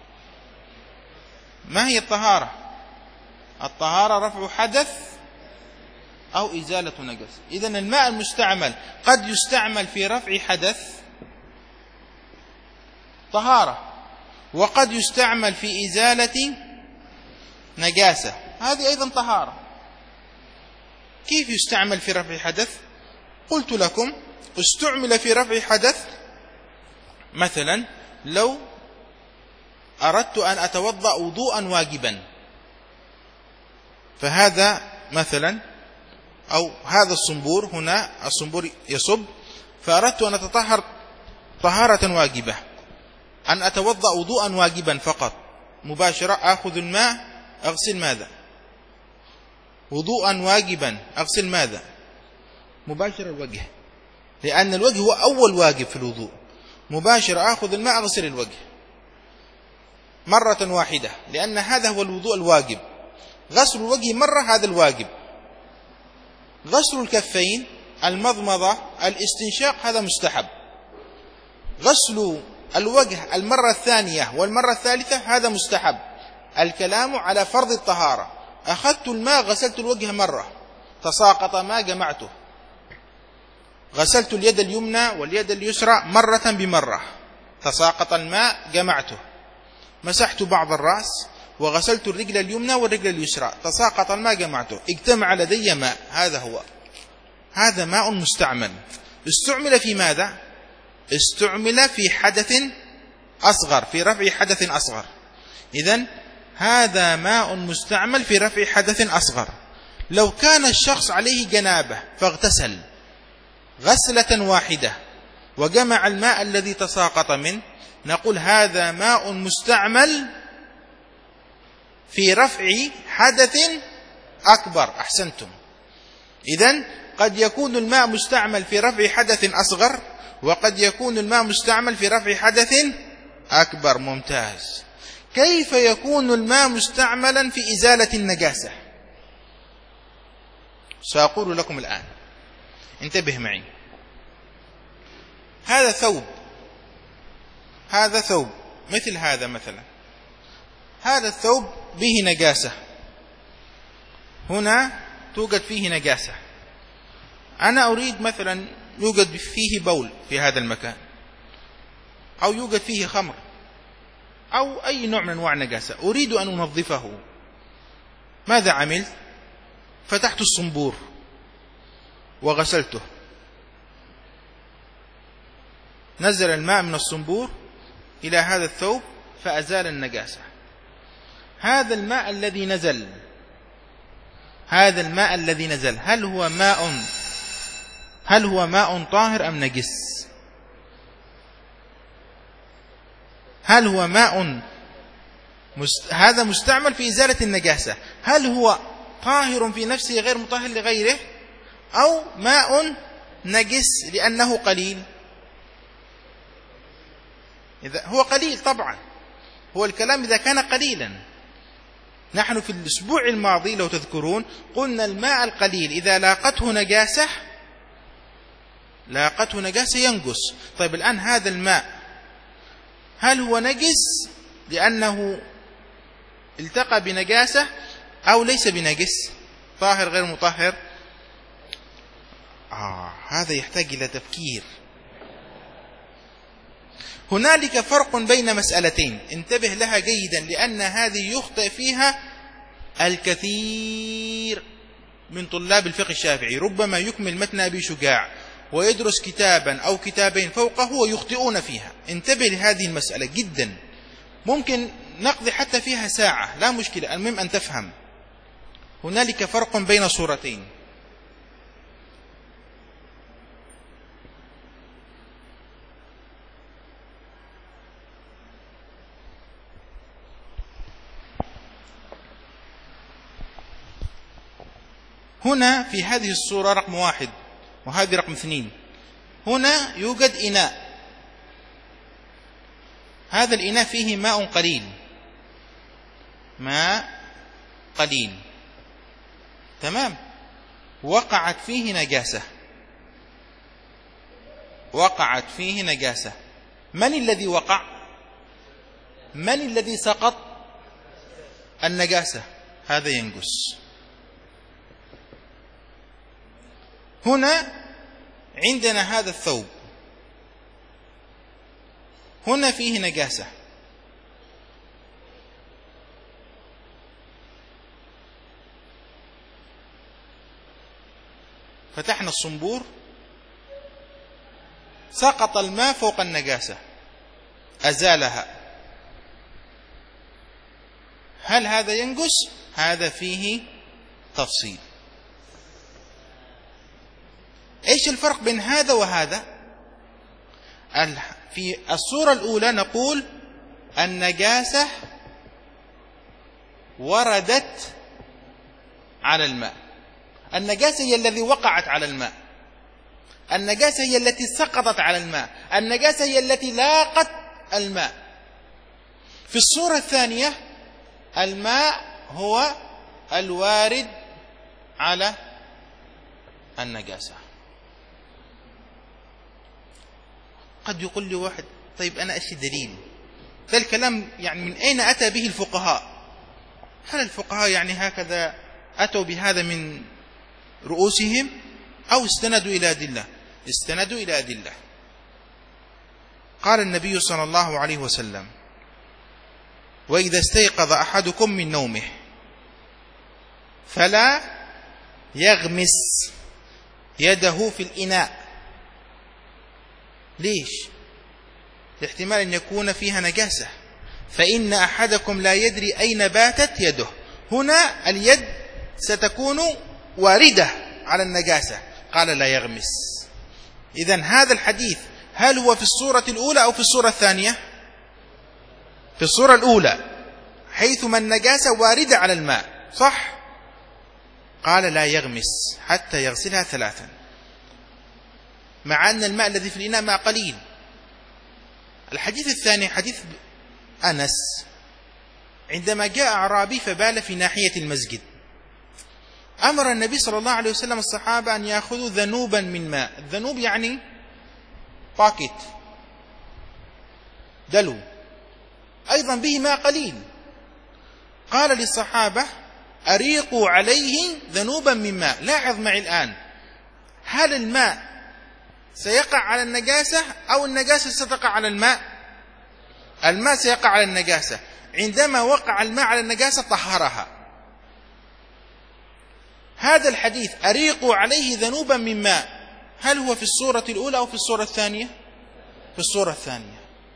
ما هي الطهارة؟ الطهارة رفع حدث أو إزالة نجس. إذن الماء المستعمل قد يستعمل في رفع حدث طهارة، وقد يستعمل في إزالة نجاسة، هذه أيضا طهارة. كيف يستعمل في رفع حدث؟ قلت لكم استعمل في رفع حدث مثلا لو أردت أن أتوضأ وضوءا واجبا، فهذا مثلا، أو هذا الصنبور هنا، الصنبور يصب، فأردت أن أتطهر طهارة واجبة، أن أتوضأ وضوءا واجبا فقط، مباشرة أخذ الماء أغسل ماذا؟ وضوءا واجبا أغسل ماذا؟ مباشرة الوجه، لأن الوجه هو أول واجب في الوضوء. مباشرة أخذ الماء أغسل الوجه مرة واحدة، لأن هذا هو الوضوء الواجب. غسل الوجه مرة هذا الواجب. غسل الكفين، المضمضة، الاستنشاق، هذا مستحب. غسل الوجه المرة الثانية والمرة الثالثة هذا مستحب. الكلام على فرض الطهارة. أخذت الماء غسلت الوجه مرة، تساقط ما جمعته. غسلت اليد اليمنى واليد اليسرى مرة بمرة، تساقط الماء جمعته. مسحت بعض الرأس وغسلت الرجل اليمنى والرجل اليسرى، تساقط الماء جمعته، اجتمع لدي ماء. هذا هو، هذا ماء مستعمل. استعمل في ماذا؟ استعمل في حدث أصغر، في رفع حدث أصغر. إذن هذا ماء مستعمل في رفع حدث أصغر. لو كان الشخص عليه جنابة فاغتسل غسلة واحدة وجمع الماء الذي تساقط منه، نقول هذا ماء مستعمل في رفع حدث أكبر. أحسنتم. إذن قد يكون الماء مستعمل في رفع حدث أصغر، وقد يكون الماء مستعمل في رفع حدث أكبر. ممتاز. كيف يكون الماء مستعملا في إزالة النجاسة؟ سأقول لكم الآن، انتبه معي. هذا ثوب، هذا ثوب مثل هذا مثلا، هذا الثوب به نجاسة، هنا توجد فيه نجاسة. أنا أريد مثلا يوجد فيه بول في هذا المكان، أو يوجد فيه خمر، أو أي نوع من أنواع النجاسة، أريد أن أنظفه. ماذا عملت؟ فتحت الصنبور وغسلته، نزل الماء من الصنبور إلى هذا الثوب فأزال النجاسة. هذا الماء الذي نزل، هذا الماء الذي نزل هل هو ماء هل هو ماء طاهر أم نجس؟ هل هو ماء مست... هذا مستعمل في إزالة النجاسة، هل هو طاهر في نفسه غير مطهر لغيره، أو ماء نجس لأنه قليل؟ إذا هو قليل طبعا، هو الكلام إذا كان قليلا. نحن في الأسبوع الماضي لو تذكرون قلنا الماء القليل إذا لاقته نجاسة لاقته نجاسة ينقص. طيب الآن هذا الماء هل هو نجس لأنه التقى بنجاسة، أو ليس بنجس، طاهر غير مطهر. آه هذا يحتاج إلى تفكير. هنالك فرق بين مسألتين، انتبه لها جيدا، لأن هذه يخطئ فيها الكثير من طلاب الفقه الشافعي. ربما يكمل متن أبي شجاع ويدرس كتابا أو كتابين فوقه ويخطئون فيها. انتبه لهذه المسألة جدا، ممكن نقضي حتى فيها ساعة، لا مشكلة، المهم أن تفهم. هنالك فرق بين صورتين. هنا في هذه الصورة رقم واحد وهذه رقم اثنين، هنا يوجد إناء، هذا الإناء فيه ماء قليل، ماء قليل، تمام، وقعت فيه نجاسة، وقعت فيه نجاسة. من الذي وقع؟ من الذي سقط؟ النجاسة، هذا ينجس. هنا عندنا هذا الثوب، هنا فيه نجاسة، فتحنا الصنبور، سقط الماء فوق النجاسة، أزالها. هل هذا ينجس؟ هذا فيه تفصيل. ايش الفرق بين هذا وهذا؟ في الصورة الأولى نقول النجاسة وردت على الماء، النجاسة هي التي وقعت على الماء، النجاسة هي التي سقطت على الماء، النجاسة هي التي لاقت الماء. في الصورة الثانية الماء هو الوارد على النجاسة. قد يقول لي واحد طيب أنا أشي دليل ده الكلام، يعني من أين أتى به الفقهاء؟ هل الفقهاء يعني هكذا أتوا بهذا من رؤوسهم أو استندوا إلى أدلة؟ استندوا إلى أدلة. قال النبي صلى الله عليه وسلم: وإذا استيقظ أحدكم من نومه فلا يغمس يده في الإناء. ليش؟ لاحتمال أن يكون فيها نجاسة، فإن أحدكم لا يدري أين باتت يده. هنا اليد ستكون واردة على النجاسة، قال لا يغمس. إذن هذا الحديث هل هو في الصورة الأولى أو في الصورة الثانية؟ في الصورة الأولى، حيثما النجاسة واردة على الماء، صح؟ قال لا يغمس حتى يغسلها ثلاثا، مع أن الماء الذي في الإناء ماء قليل. الحديث الثاني حديث أنس عندما جاء أعرابي فبال في ناحية المسجد، أمر النبي صلى الله عليه وسلم الصحابة أن يأخذوا ذنوبا من ماء. الذنوب يعني باكيت، دلو، أيضا به ماء قليل. قال للصحابة: أريقوا عليه ذنوبا من ماء. لاحظ معي الآن، هل الماء سيقع على النجاسة أو النجاسة ستقع على الماء؟ الماء سيقع على النجاسة. عندما وقع الماء على النجاسة طهرها. هذا الحديث أريقوا عليه ذنوبا من ماء، هل هو في الصورة الأولى أو في الصورة الثانية؟ في الصورة الثانية.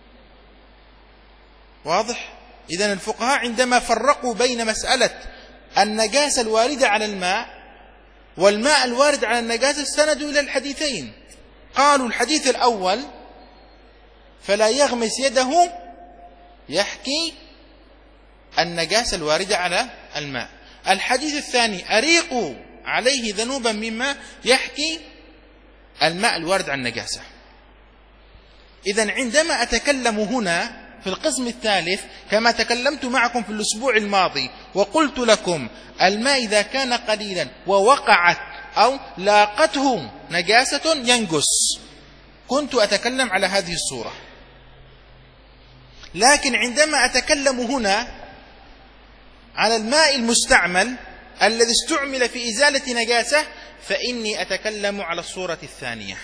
واضح؟ إذن الفقهاء عندما فرقوا بين مسألة النجاسة الواردة على الماء والماء الوارد على النجاسة استندوا إلى الحديثين. قالوا الحديث الأول فلا يغمس يده يحكي النجاسة الواردة على الماء. الحديث الثاني أريقوا عليه ذنوبا مما يحكي الماء الوارد على النجاسة. إذن عندما أتكلم هنا في القسم الثالث كما تكلمت معكم في الأسبوع الماضي وقلت لكم الماء إذا كان قليلا ووقعت أو لاقته نجاسة ينجس، كنت أتكلم على هذه الصورة. لكن عندما أتكلم هنا على الماء المستعمل الذي استعمل في إزالة نجاسة فإني أتكلم على الصورة الثانية،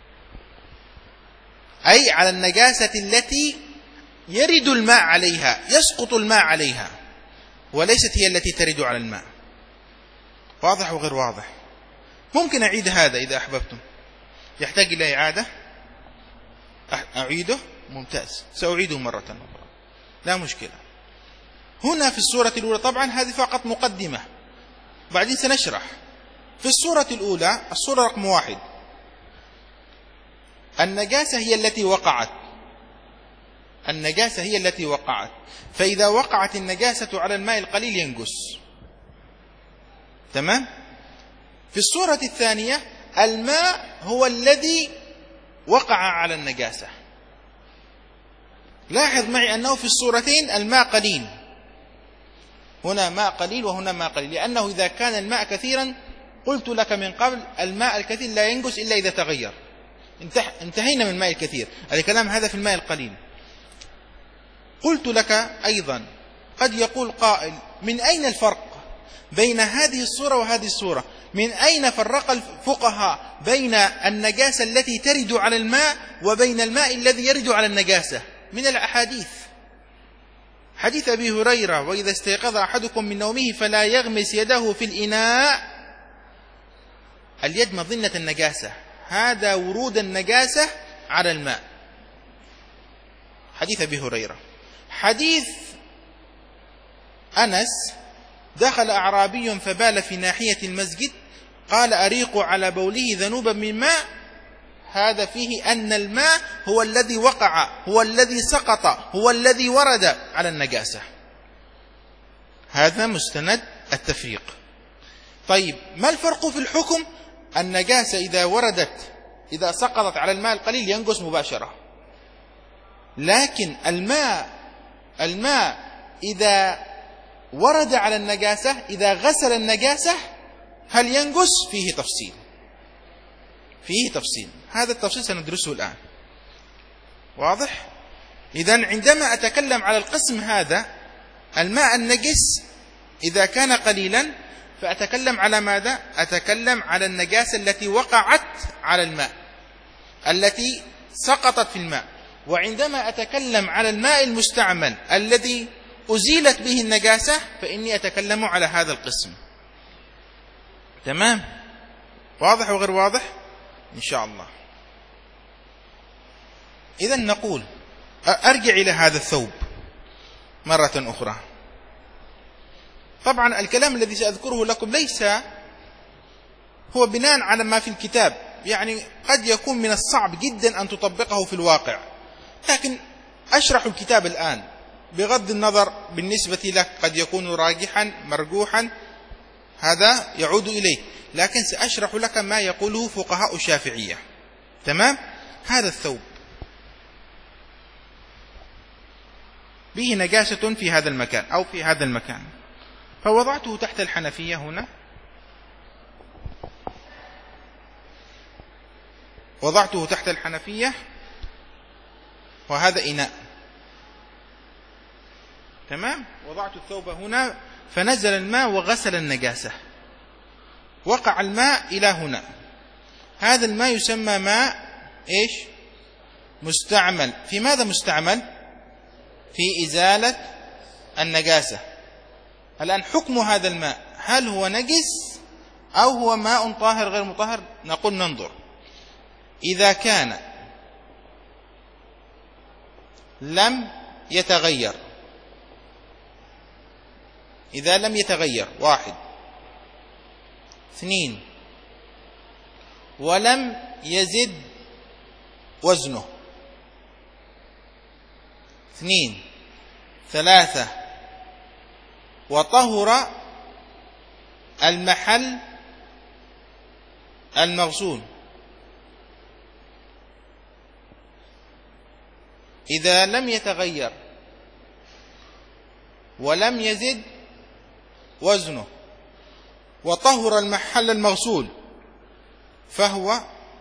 أي على النجاسة التي يرد الماء عليها، يسقط الماء عليها، وليست هي التي ترد على الماء. واضح وغير واضح؟ ممكن أعيد هذا إذا أحببتم، يحتاج إلى إعادة أعيده؟ ممتاز، سأعيده مرة أخرى لا مشكلة. هنا في الصورة الأولى، طبعا هذه فقط مقدمة، بعدين سنشرح. في الصورة الأولى، الصورة رقم واحد، النجاسة هي التي وقعت، النجاسة هي التي وقعت، فإذا وقعت النجاسة على الماء القليل ينجس. تمام؟ في الصورة الثانية الماء هو الذي وقع على النجاسة. لاحظ معي أنه في الصورتين الماء قليل، هنا ماء قليل وهنا ماء قليل، لأنه إذا كان الماء كثيرا قلت لك من قبل الماء الكثير لا ينجس إلا إذا تغير، انتهينا من الماء الكثير، الكلام هذا في الماء القليل. قلت لك أيضا قد يقول قائل من أين الفرق بين هذه الصورة وهذه الصورة؟ من أين فرق الفقهاء بين النجاسة التي ترد على الماء وبين الماء الذي يرد على النجاسة؟ من الأحاديث، حديث أبي هريرة: وإذا استيقظ أحدكم من نومه فلا يغمس يده في الإناء. اليد مظنة النجاسة، هذا ورود النجاسة على الماء، حديث أبي هريرة. حديث أنس: دخل أعرابي فبال في ناحية المسجد قال أريق على بوله ذنوبا من ماء. هذا فيه أن الماء هو الذي وقع، هو الذي سقط، هو الذي ورد على النجاسة. هذا مستند التفريق. طيب ما الفرق في الحكم؟ النجاسة إذا وردت، إذا سقطت على الماء القليل ينجس مباشرة، لكن الماء الماء إذا ورد على النجاسة، إذا غسل النجاسة هل ينجس؟ فيه تفصيل، فيه تفصيل، هذا التفصيل سندرسه الآن. واضح؟ إذن عندما أتكلم على القسم هذا، الماء النجس إذا كان قليلا فأتكلم على ماذا؟ أتكلم على النجاسة التي وقعت على الماء، التي سقطت في الماء. وعندما أتكلم على الماء المستعمل الذي أزيلت به النجاسة فإني أتكلم على هذا القسم. تمام؟ واضح وغير واضح؟ إن شاء الله. إذن نقول أرجع إلى هذا الثوب مرة أخرى. طبعا الكلام الذي سأذكره لكم ليس هو بناء على ما في الكتاب، يعني قد يكون من الصعب جدا أن تطبقه في الواقع، لكن أشرح الكتاب الآن بغض النظر بالنسبة لك قد يكون راجحا مرجوحا، هذا يعود إليه، لكن سأشرح لك ما يقوله فقهاء الشافعية. تمام؟ هذا الثوب به نجاسة في هذا المكان أو في هذا المكان، فوضعته تحت الحنفية هنا، وضعته تحت الحنفية، وهذا إناء. تمام؟ وضعت الثوب هنا فنزل الماء وغسل النجاسة، وقع الماء إلى هنا. هذا الماء يسمى ماء إيش؟ مستعمل. في ماذا مستعمل؟ في إزالة النجاسة. الآن حكم هذا الماء، هل هو نجس أو هو ماء طاهر غير مطهر؟ نقول ننظر. إذا كان لم يتغير، إذا لم يتغير واحد، اثنين، ولم يزد وزنه، اثنين، ثلاثة، وطهر المحل المغسول. إذا لم يتغير ولم يزد وزنه وطهر المحل المغسول فهو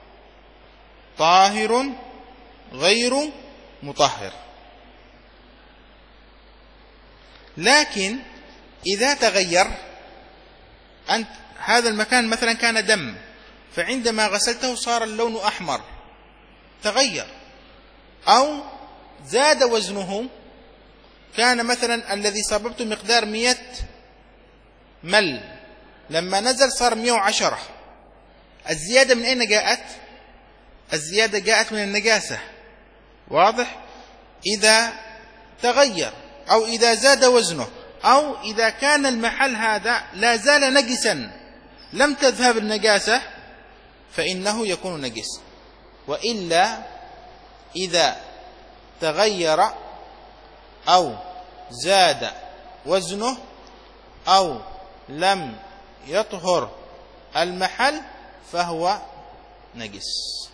طاهر غير مطهر. لكن إذا تغير أنت هذا المكان مثلا كان دم، فعندما غسلته صار اللون أحمر تغير، أو زاد وزنه، كان مثلا الذي صببته مقدار مئة مل، لما نزل صار مئة وعشرة. الزيادة من أين جاءت؟ الزيادة جاءت من النجاسة. واضح؟ إذا تغير أو إذا زاد وزنه أو إذا كان المحل هذا لا زال نجسا لم تذهب النجاسة فإنه يكون نجس. وإلا إذا تغير أو زاد وزنه أو لم يطهر المحل فهو نجس.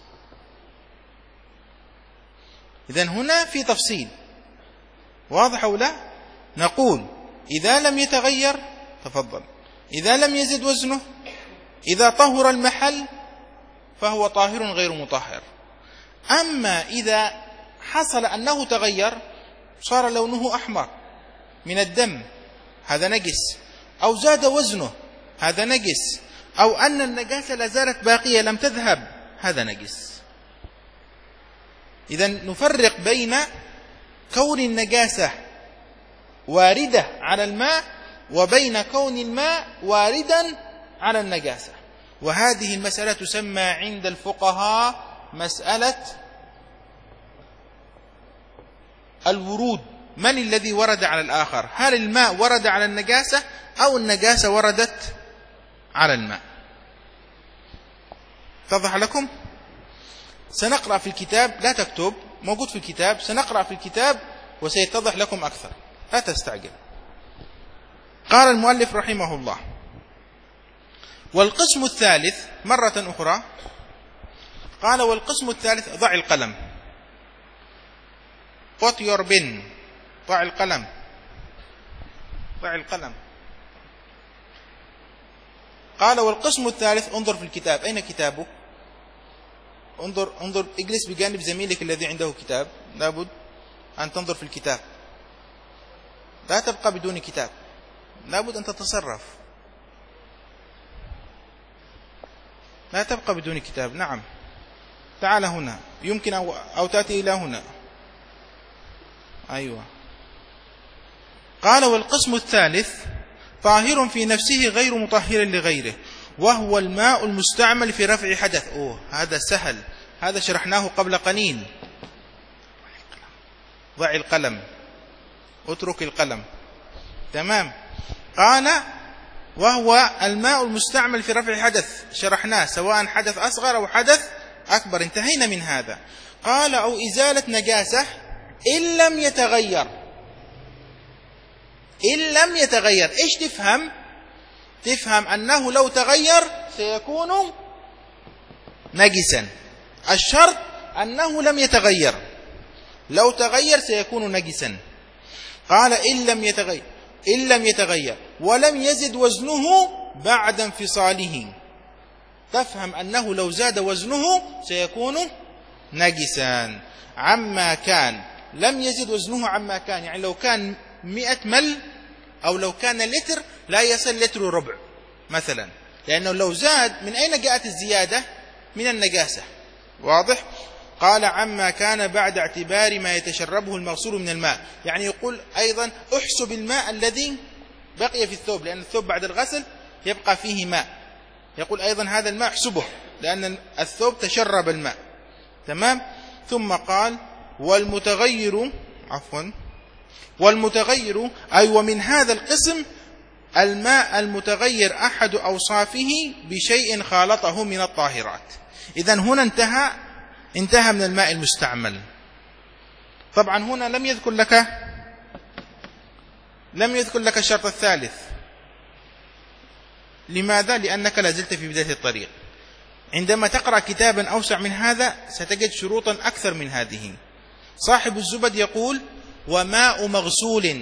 إذن هنا في تفصيل، واضح أو لا؟ نقول إذا لم يتغير تفضل، إذا لم يزد وزنه، إذا طهر المحل فهو طاهر غير مطهر. أما إذا حصل أنه تغير صار لونه أحمر من الدم هذا نجس، أو زاد وزنه هذا نجس، أو أن النجاسة لازالت باقية لم تذهب هذا نجس. إذن نفرق بين كون النجاسة واردة على الماء وبين كون الماء واردا على النجاسة. وهذه المسألة تسمى عند الفقهاء مسألة الورود. من الذي ورد على الآخر؟ هل الماء ورد على النجاسة أو النجاسة وردت على الماء؟ اتضح لكم؟ سنقرأ في الكتاب، لا تكتب، موجود في الكتاب، سنقرأ في الكتاب وسيتضح لكم أكثر، لا تستعجل. قال المؤلف رحمه الله: والقسم الثالث مرة أخرى، قال والقسم الثالث، ضع القلم، put your pen، ضع القلم، ضع القلم. قال والقسم الثالث، انظر في الكتاب، أين كتابك؟ انظر انظر اجلس بجانب زميلك الذي عنده كتاب، لابد أن تنظر في الكتاب، لا تبقى بدون كتاب، لابد أن تتصرف، لا تبقى بدون كتاب. نعم، تعال هنا، يمكن أو, أو تأتي إلى هنا. أيوة. قال والقسم الثالث طاهر في نفسه غير مطهر لغيره، وهو الماء المستعمل في رفع حدث. أوه هذا سهل، هذا شرحناه قبل قليل. ضع القلم، اترك القلم. تمام. قال وهو الماء المستعمل في رفع حدث، شرحناه سواء حدث أصغر أو حدث أكبر، انتهينا من هذا. قال أو إزالة نجاسة إن لم يتغير. إن لم يتغير إيش تفهم؟ تفهم أنه لو تغير سيكون نجسا. الشرط أنه لم يتغير، لو تغير سيكون نجسا. قال إن لم يتغير، إن لم يتغير ولم يزد وزنه بعد انفصاله، تفهم أنه لو زاد وزنه سيكون نجسا عما كان. لم يزد وزنه عما كان، يعني لو كان مئة مل أو لو كان لتر لا يصل لتر ربع مثلا، لأنه لو زاد من أين جاءت الزيادة؟ من النجاسة. واضح؟ قال عما كان بعد اعتبار ما يتشربه المغسول من الماء، يعني يقول أيضا احسب الماء الذي بقي في الثوب، لأن الثوب بعد الغسل يبقى فيه ماء، يقول أيضا هذا الماء احسبه لأن الثوب تشرب الماء. تمام. ثم قال والمتغير، عفوا، والمتغير أي ومن هذا القسم الماء المتغير أحد أوصافه بشيء خالطه من الطاهرات. إذن هنا انتهى انتهى من الماء المستعمل. طبعا هنا لم يذكر لك لم يذكر لك الشرط الثالث. لماذا؟ لأنك لازلت في بداية الطريق. عندما تقرأ كتابا أوسع من هذا ستجد شروطا أكثر من هذه. صاحب الزبد يقول وماء مغسول،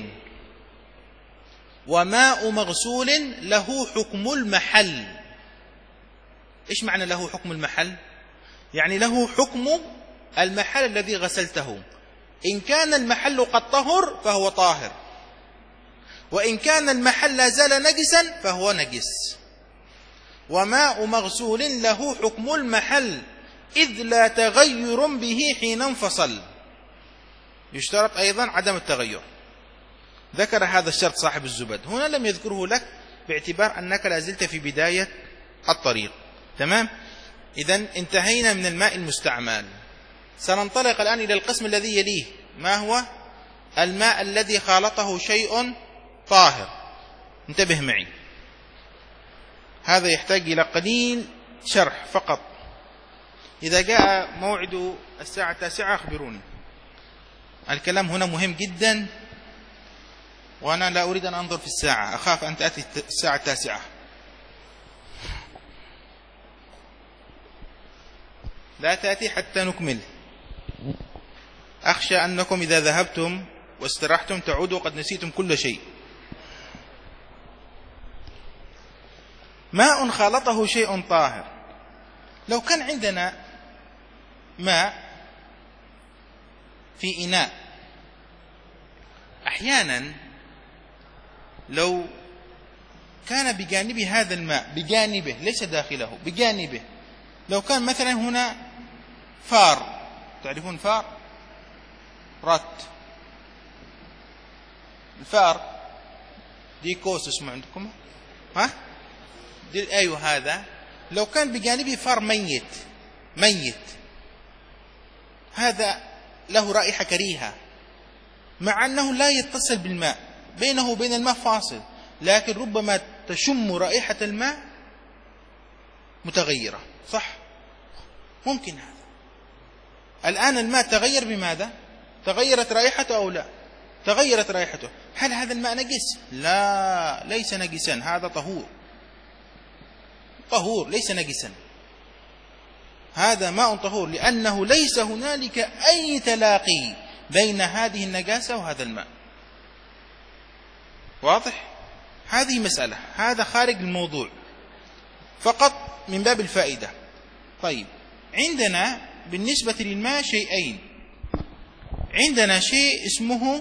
وماء مغسول له حكم المحل. إيش معنى له حكم المحل؟ يعني له حكم المحل الذي غسلته. إن كان المحل قد طهر فهو طاهر، وإن كان المحل لا زال نجسا فهو نجس. وماء مغسول له حكم المحل إذ لا تغير به حين انفصل. يشترط أيضا عدم التغير. ذكر هذا الشرط صاحب الزبد، هنا لم يذكره لك باعتبار أنك لا زلت في بداية الطريق. تمام؟ إذن انتهينا من الماء المستعمل. سننطلق الآن إلى القسم الذي يليه، ما هو الماء الذي خالطه شيء طاهر. انتبه معي، هذا يحتاج إلى قليل شرح فقط. إذا جاء موعد الساعة التاسعة أخبروني. الكلام هنا مهم جدا، وأنا لا أريد أن أنظر في الساعة، أخاف أن تأتي الساعة التاسعة. لا تأتي حتى نكمل. أخشى أنكم إذا ذهبتم واستراحتم تعودوا قد نسيتم كل شيء. ماء خالطه شيء طاهر. لو كان عندنا ماء في إناء، أحيانا لو كان بجانب هذا الماء، بجانبه ليس داخله، بجانبه، لو كان مثلا هنا فار، تعرفون فار؟ رات، الفار ديكوس اسمه عندكم، ها؟ دي أيوه هذا. لو كان بجانبه فار ميت ميت، هذا له رائحة كريهة، مع أنه لا يتصل بالماء، بينه وبين الماء فاصل، لكن ربما تشم رائحة الماء متغيرة، صح؟ ممكن هذا. الآن الماء تغير بماذا؟ تغيرت رائحته أو لا؟ تغيرت رائحته. هل هذا الماء نجس؟ لا، ليس نجسا، هذا طهور، طهور ليس نجسا، هذا ماء طهور، لأنه ليس هنالك أي تلاقي بين هذه النجاسة وهذا الماء. واضح؟ هذه مسألة، هذا خارج الموضوع فقط من باب الفائدة. طيب، عندنا بالنسبة للماء شيئين. عندنا شيء اسمه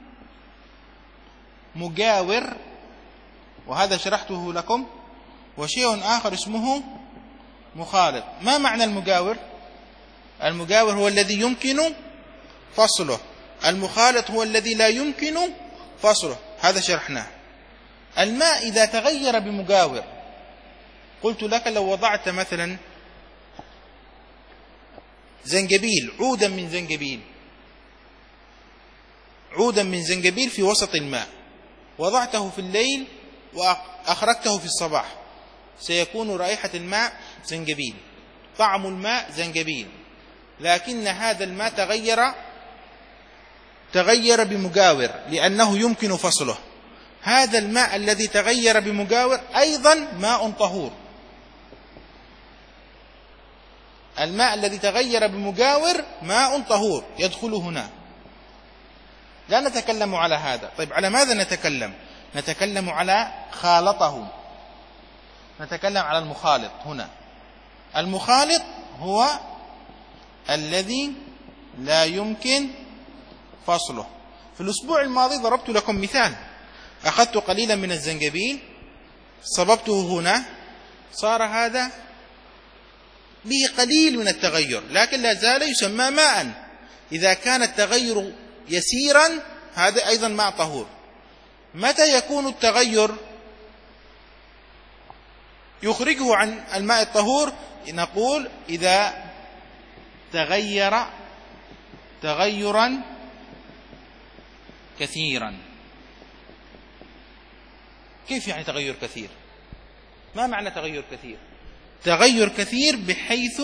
مجاور، وهذا شرحته لكم، وشيء آخر اسمه مخالط. ما معنى المجاور؟ المجاور هو الذي يمكن فصله، المخالط هو الذي لا يمكن فصله، هذا شرحناه. الماء إذا تغير بمجاور، قلت لك لو وضعت مثلا زنجبيل، عودا من زنجبيل، عودا من زنجبيل في وسط الماء، وضعته في الليل وأخرجته في الصباح، سيكون رائحة الماء زنجبيل، طعم الماء زنجبيل، لكن هذا الماء تغير تغير بمجاور لأنه يمكن فصله. هذا الماء الذي تغير بمجاور أيضا ماء طهور. الماء الذي تغير بمجاور ماء طهور يدخل هنا. لا نتكلم على هذا. طيب، على ماذا نتكلم؟ نتكلم على خالطه، نتكلم على المخالط هنا. المخالط هو الذي لا يمكن فصله. في الأسبوع الماضي ضربت لكم مثال، أخذت قليلا من الزنجبيل، صببته هنا، صار هذا به قليل من التغير، لكن لا زال يسمى ماء. إذا كان التغير يسيرا هذا أيضا ماء طهور. متى يكون التغير يخرجه عن الماء الطهور؟ نقول إذا تغير تغيرا كثيرا. كيف يعني تغير كثير؟ ما معنى تغير كثير؟ تغير كثير بحيث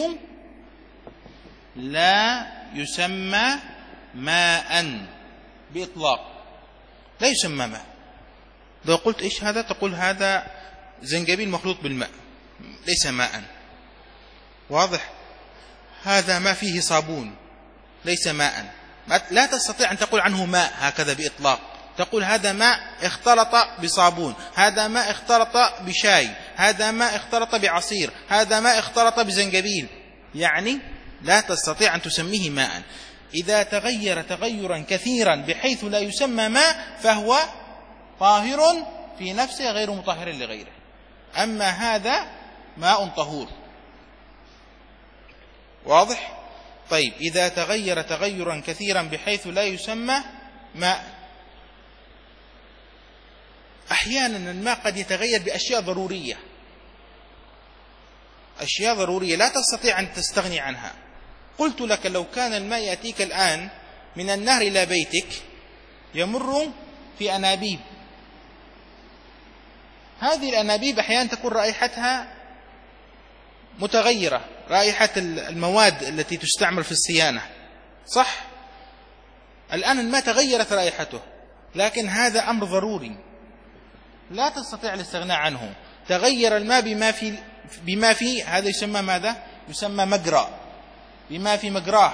لا يسمى ماء بإطلاق، لا يسمى ماء. لو قلت إيش هذا؟ تقول هذا زنجبيل مخلوط بالماء، ليس ماء. واضح؟ هذا ما فيه صابون، ليس ماء. لا تستطيع أن تقول عنه ماء هكذا بإطلاق، تقول هذا ماء اختلط بصابون، هذا ماء اختلط بشاي، هذا ماء اختلط بعصير، هذا ماء اختلط بزنجبيل، يعني لا تستطيع أن تسميه ماء. إذا تغير تغيرا كثيرا بحيث لا يسمى ماء فهو طاهر في نفسه غير مطهر لغيره. أما هذا ماء طهور. واضح؟ طيب إذا تغير تغيرا كثيرا بحيث لا يسمى ماء. أحيانا الماء قد يتغير بأشياء ضرورية، أشياء ضرورية لا تستطيع أن تستغني عنها. قلت لك لو كان الماء يأتيك الآن من النهر إلى بيتك يمر في أنابيب، هذه الأنابيب أحيانا تكون رائحتها متغيرة، رائحة المواد التي تستعمل في الصيانة، صح؟ الآن الماء تغيرت رائحته، لكن هذا أمر ضروري لا تستطيع الاستغناء عنه. تغير الماء بما في بما في هذا يسمى ماذا؟ يسمى مجرى، بما في مجراه،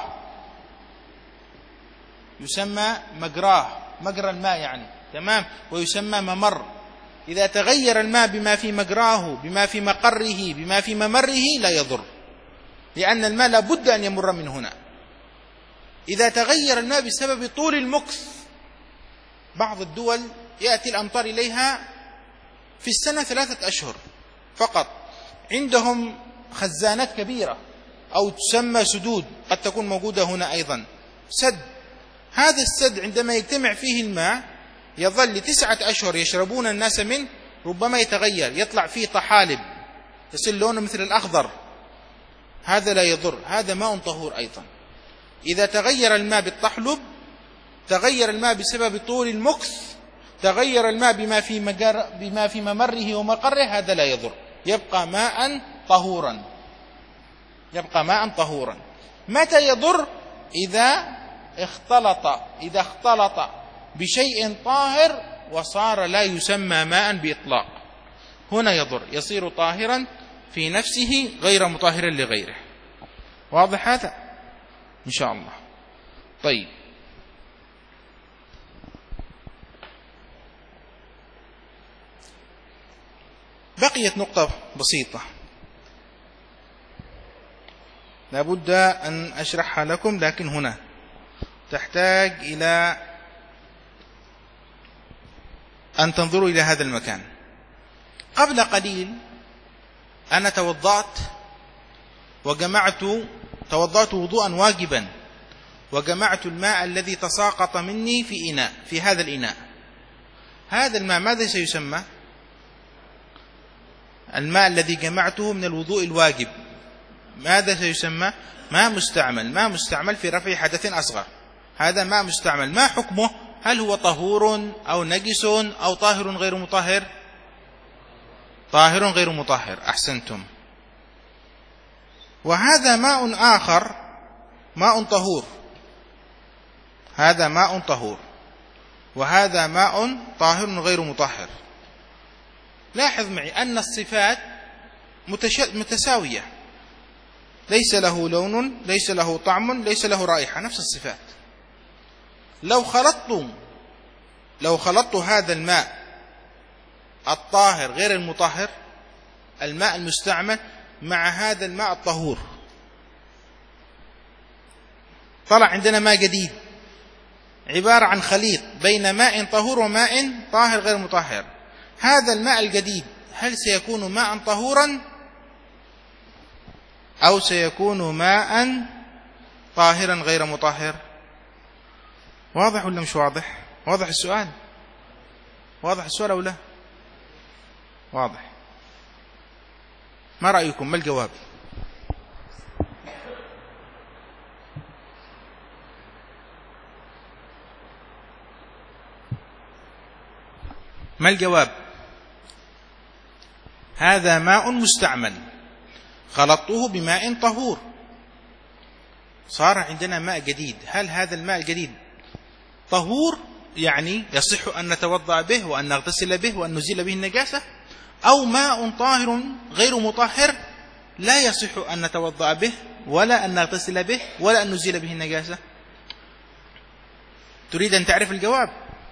يسمى مجراه، مجرى الماء يعني، تمام، ويسمى ممر. إذا تغير الماء بما في مجراه، بما في مقره، بما في ممره لا يضر، لأن الماء لابد أن يمر من هنا. إذا تغير الماء بسبب طول المكث، بعض الدول يأتي الأمطار إليها في السنة ثلاثة أشهر فقط، عندهم خزانات كبيرة أو تسمى سدود، قد تكون موجودة هنا أيضا سد. هذا السد عندما يجتمع فيه الماء يظل لتسعة أشهر يشربون الناس منه، ربما يتغير، يطلع فيه طحالب يصير لونه مثل الأخضر، هذا لا يضر، هذا ماء طهور أيضا. إذا تغير الماء بالتحلب، تغير الماء بسبب طول المكث، تغير الماء بما في مجر بما في ممره ومقره، هذا لا يضر، يبقى ماء طهورا، يبقى ماء طهورا. متى يضر؟ إذا اختلط إذا اختلط بشيء طاهر وصار لا يسمى ماء بإطلاق، هنا يضر، يصير طاهرا في نفسه غير مطهر لغيره. واضح هذا إن شاء الله؟ طيب، بقيت نقطة بسيطة لابد أن أشرحها لكم، لكن هنا تحتاج إلى أن تنظروا إلى هذا المكان. قبل قليل أنا توضأت وجمعت توضأت وضوءا واجبا، وجمعت الماء الذي تساقط مني في إناء، في هذا الإناء. هذا الماء ماذا سيسمى؟ الماء الذي جمعته من الوضوء الواجب ماذا سيسمى؟ ماء مستعمل. ماء مستعمل في رفع حدث أصغر، هذا ماء مستعمل. ما حكمه؟ هل هو طهور أو نجس أو طاهر غير مطهر؟ طاهر غير مطهر، أحسنتم. وهذا ماء آخر، ماء طهور، هذا ماء طهور وهذا ماء طاهر غير مطهر. لاحظ معي أن الصفات متساوية، ليس له لون، ليس له طعم، ليس له رائحة، نفس الصفات. لو خلطت لو خلطت هذا الماء الطاهر غير المطهر، الماء المستعمل، مع هذا الماء الطهور، طلع عندنا ماء جديد عبارة عن خليط بين ماء طهور وماء طاهر غير مطهر. هذا الماء الجديد هل سيكون ماء طهورا أو سيكون ماء طاهرا غير مطهر؟ واضح ولا مش واضح؟ واضح السؤال؟ واضح السؤال أو لا؟ واضح. ما رأيكم؟ ما الجواب؟ ما الجواب؟ هذا ماء مستعمل خلطته بماء طهور، صار عندنا ماء جديد. هل هذا الماء الجديد طهور يعني يصح أن نتوضأ به وأن نغتسل به وأن نزيل به النجاسة، أو ماء طاهر غير مطهر لا يصح أن نتوضأ به ولا أن نغتسل به ولا أن نزيل به النجاسة؟ تريد أن تعرف الجواب؟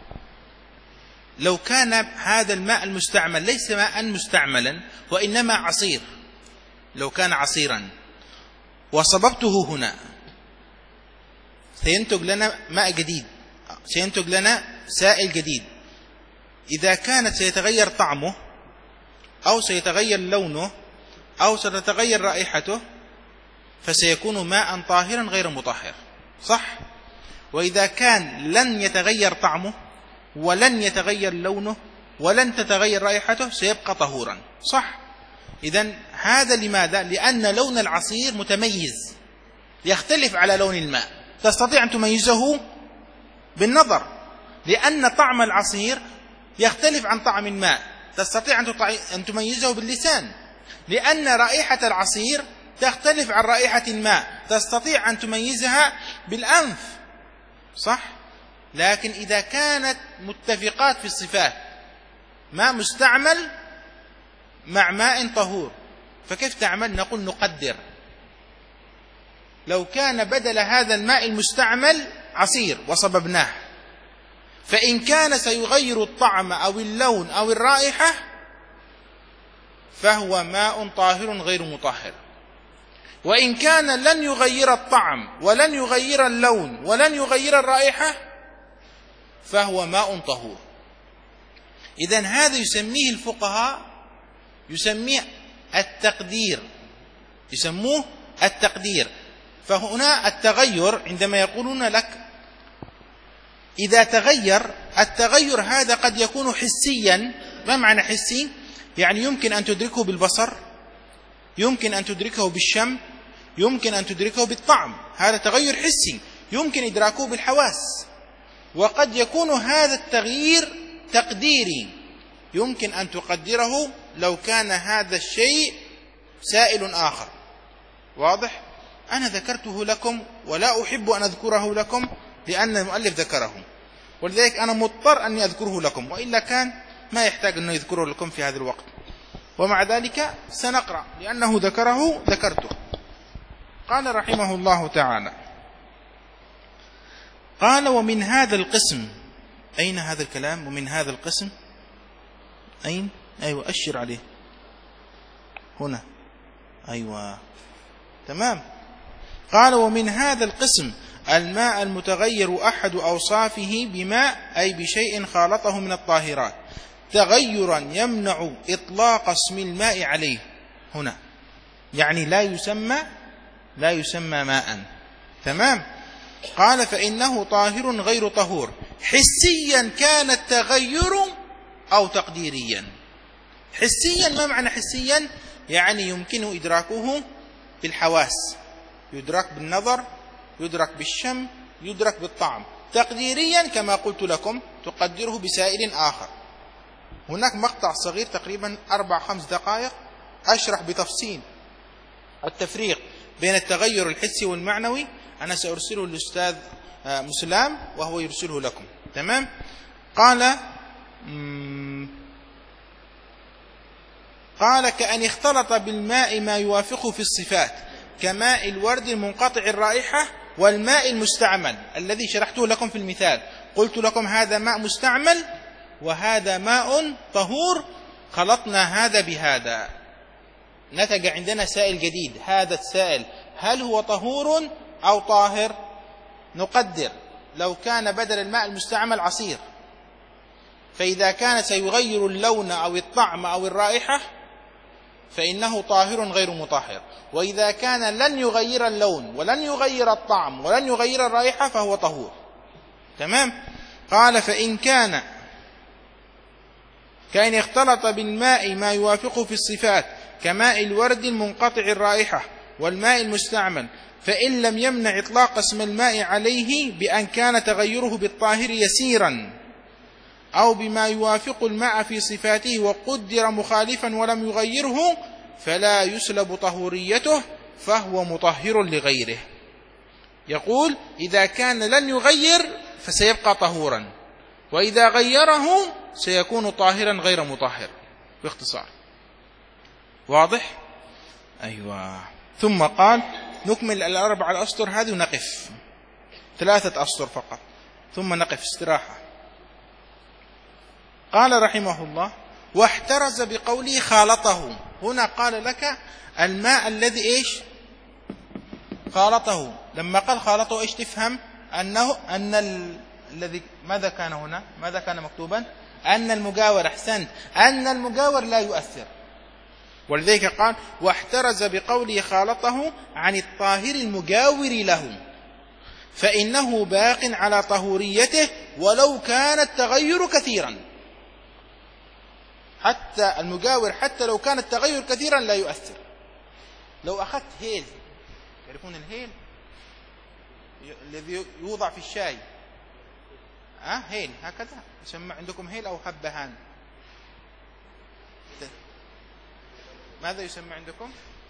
لو كان هذا الماء المستعمل ليس ماء مستعملا وإنما عصير، لو كان عصيرا وصببته هنا سينتج لنا ماء جديد، سينتج لنا سائل جديد. إذا كانت سيتغير طعمه أو سيتغير لونه أو ستتغير رائحته فسيكون ماء طاهرا غير مطهر، صح؟ وإذا كان لن يتغير طعمه ولن يتغير لونه ولن تتغير رائحته سيبقى طهورا، صح؟ إذن هذا لماذا؟ لأن لون العصير متميز يختلف على لون الماء، تستطيع أن تميزه بالنظر، لأن طعم العصير يختلف عن طعم الماء، تستطيع أن تميزه باللسان، لأن رائحة العصير تختلف عن رائحة الماء، تستطيع أن تميزها بالأنف، صح؟ لكن إذا كانت متفقات في الصفات، ماء مستعمل مع ماء طهور، فكيف تعمل؟ نقول نقدر. لو كان بدل هذا الماء المستعمل عصير وصببناه، فإن كان سيغير الطعم أو اللون أو الرائحة فهو ماء طاهر غير مطهر، وإن كان لن يغير الطعم ولن يغير اللون ولن يغير الرائحة فهو ماء طهور. إذن هذا يسميه الفقهاء يسميه التقدير، يسموه التقدير. فهنا التغير عندما يقولون لك إذا تغير، التغير هذا قد يكون حسيا. ما معنى حسي؟ يعني يمكن أن تدركه بالبصر، يمكن أن تدركه بالشم، يمكن أن تدركه بالطعم، هذا تغير حسي يمكن إدراكه بالحواس. وقد يكون هذا التغيير تقديري، يمكن أن تقدره لو كان هذا الشيء سائل آخر. واضح؟ أنا ذكرته لكم ولا أحب أن أذكره لكم لأن المؤلف ذكره، ولذلك أنا مضطر أن أذكره لكم، وإلا كان ما يحتاج أن يذكره لكم في هذا الوقت. ومع ذلك سنقرأ لأنه ذكره ذكرته. قال رحمه الله تعالى: قال ومن هذا القسم. أين هذا الكلام؟ ومن هذا القسم أين؟ أيوة أشر عليه هنا، أيوة تمام. قال ومن هذا القسم الماء المتغير أحد أوصافه بماء أي بشيء خالطه من الطاهرات تغيرا يمنع إطلاق اسم الماء عليه. هنا يعني لا يسمى لا يسمى ماء، تمام. قال فإنه طاهر غير طهور، حسيا كان التغير أو تقديريا. حسيا، ما معنى حسيا؟ يعني يمكن إدراكه بالحواس، يدرك بالنظر، يدرك بالشم، يدرك بالطعم. تقديريا كما قلت لكم تقدره بسائل آخر. هناك مقطع صغير تقريبا أربع خمس دقائق أشرح بتفصيل التفريق بين التغير الحسي والمعنوي، أنا سأرسله للأستاذ مسلم وهو يرسله لكم، تمام. قال قال كأن اختلط بالماء ما يوافقه في الصفات كماء الورد المنقطع الرائحة والماء المستعمل الذي شرحته لكم في المثال. قلت لكم هذا ماء مستعمل وهذا ماء طهور، خلطنا هذا بهذا، نتج عندنا سائل جديد. هذا السائل هل هو طهور أو طاهر؟ نقدر لو كان بدل الماء المستعمل عصير، فإذا كان سيغير اللون أو الطعم أو الرائحة فإنه طاهر غير مطهر، وإذا كان لن يغير اللون ولن يغير الطعم ولن يغير الرائحة فهو طهور، تمام. قال فإن كان كأن اختلط بالماء ما يوافقه في الصفات كماء الورد المنقطع الرائحة والماء المستعمل، فإن لم يمنع إطلاق اسم الماء عليه بأن كان تغيره بالطاهر يسيرا أو بما يوافق الماء في صفاته وقدر مخالفا ولم يغيره فلا يسلب طهوريته فهو مطهر لغيره. يقول إذا كان لن يغير فسيبقى طهورا، وإذا غيره سيكون طاهرا غير مطهر، باختصار. واضح؟ أيوة. ثم قال نكمل الأربع الأسطر هذه ونقف، ثلاثة أسطر فقط ثم نقف استراحة. قال رحمه الله واحترز بقوله خالطه. هنا قال لك الماء الذي إيش خالطه. لما قال خالطه إيش تفهم؟ أنه أن ال... الذي ماذا كان هنا؟ ماذا كان مكتوبا؟ أن المجاور أحسنت أن المجاور لا يؤثر. ولذلك قال واحترز بقوله خالطه عن الطاهر المجاور له فإنه باق على طهوريته ولو كان التغير كثيرا. حتى المجاور حتى لو كان التغير كثيرا لا يؤثر. لو أخذت هيل، تعرفون الهيل الذي يوضع في الشاي، أه هيل هكذا يسمى عندكم هيل أو حبهان، ماذا يسمى عندكم؟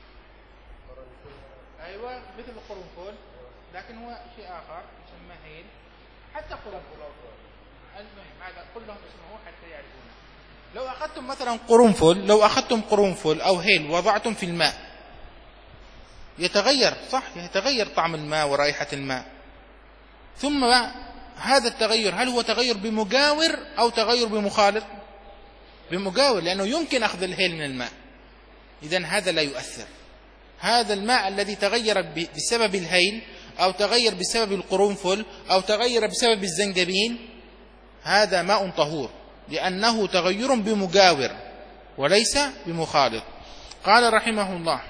أيوة مثل القرنفل، لكن هو شيء آخر يسمى هيل، حتى قرنفل. المهم هذا كلهم اسمه حتى يعرفونه. لو أخذتم مثلا قرنفل، لو أخذتم قرنفل أو هيل وضعتم في الماء يتغير، صح؟ يتغير طعم الماء ورائحة الماء. ثم هذا التغير هل هو تغير بمجاور أو تغير بمخالط؟ بمجاور، لأنه يمكن أخذ الهيل من الماء، إذن هذا لا يؤثر. هذا الماء الذي تغير بسبب الهيل أو تغير بسبب القرنفل أو تغير بسبب الزنجبيل هذا ماء طهور، لأنه تغير بمجاور وليس بمخالط. قال رحمه الله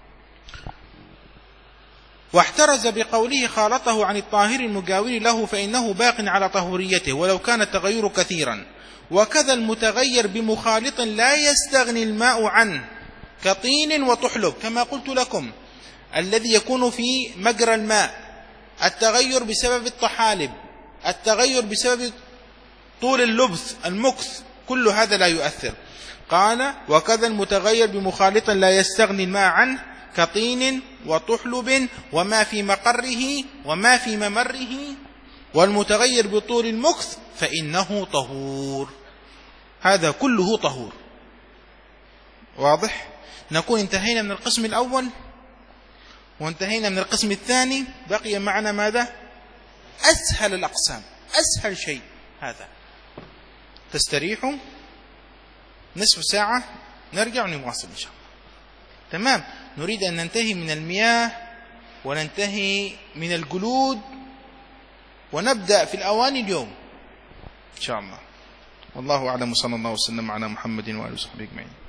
واحترز بقوله خالطه عن الطاهر المجاور له فإنه باق على طهوريته ولو كان التغير كثيرا. وكذا المتغير بمخالط لا يستغني الماء عنه كطين وطحلب، كما قلت لكم الذي يكون في مجرى الماء، التغير بسبب الطحالب، التغير بسبب طول اللبث المكث، كل هذا لا يؤثر. قال وكذا المتغير بمخالط لا يستغني الماء عنه كطين وطحلب وما في مقره وما في ممره، والمتغير بطول المكث فإنه طهور. هذا كله طهور. واضح؟ نكون انتهينا من القسم الأول وانتهينا من القسم الثاني. بقي معنا ماذا؟ أسهل الأقسام، أسهل شيء هذا. تستريحوا نصف ساعة نرجع ونواصل إن شاء الله. تمام. نريد أن ننتهي من المياه وننتهي من الجلود ونبدأ في الأواني اليوم إن شاء الله. والله أعلم، صلى الله وسلم على محمد وآله وصحبه أجمعين.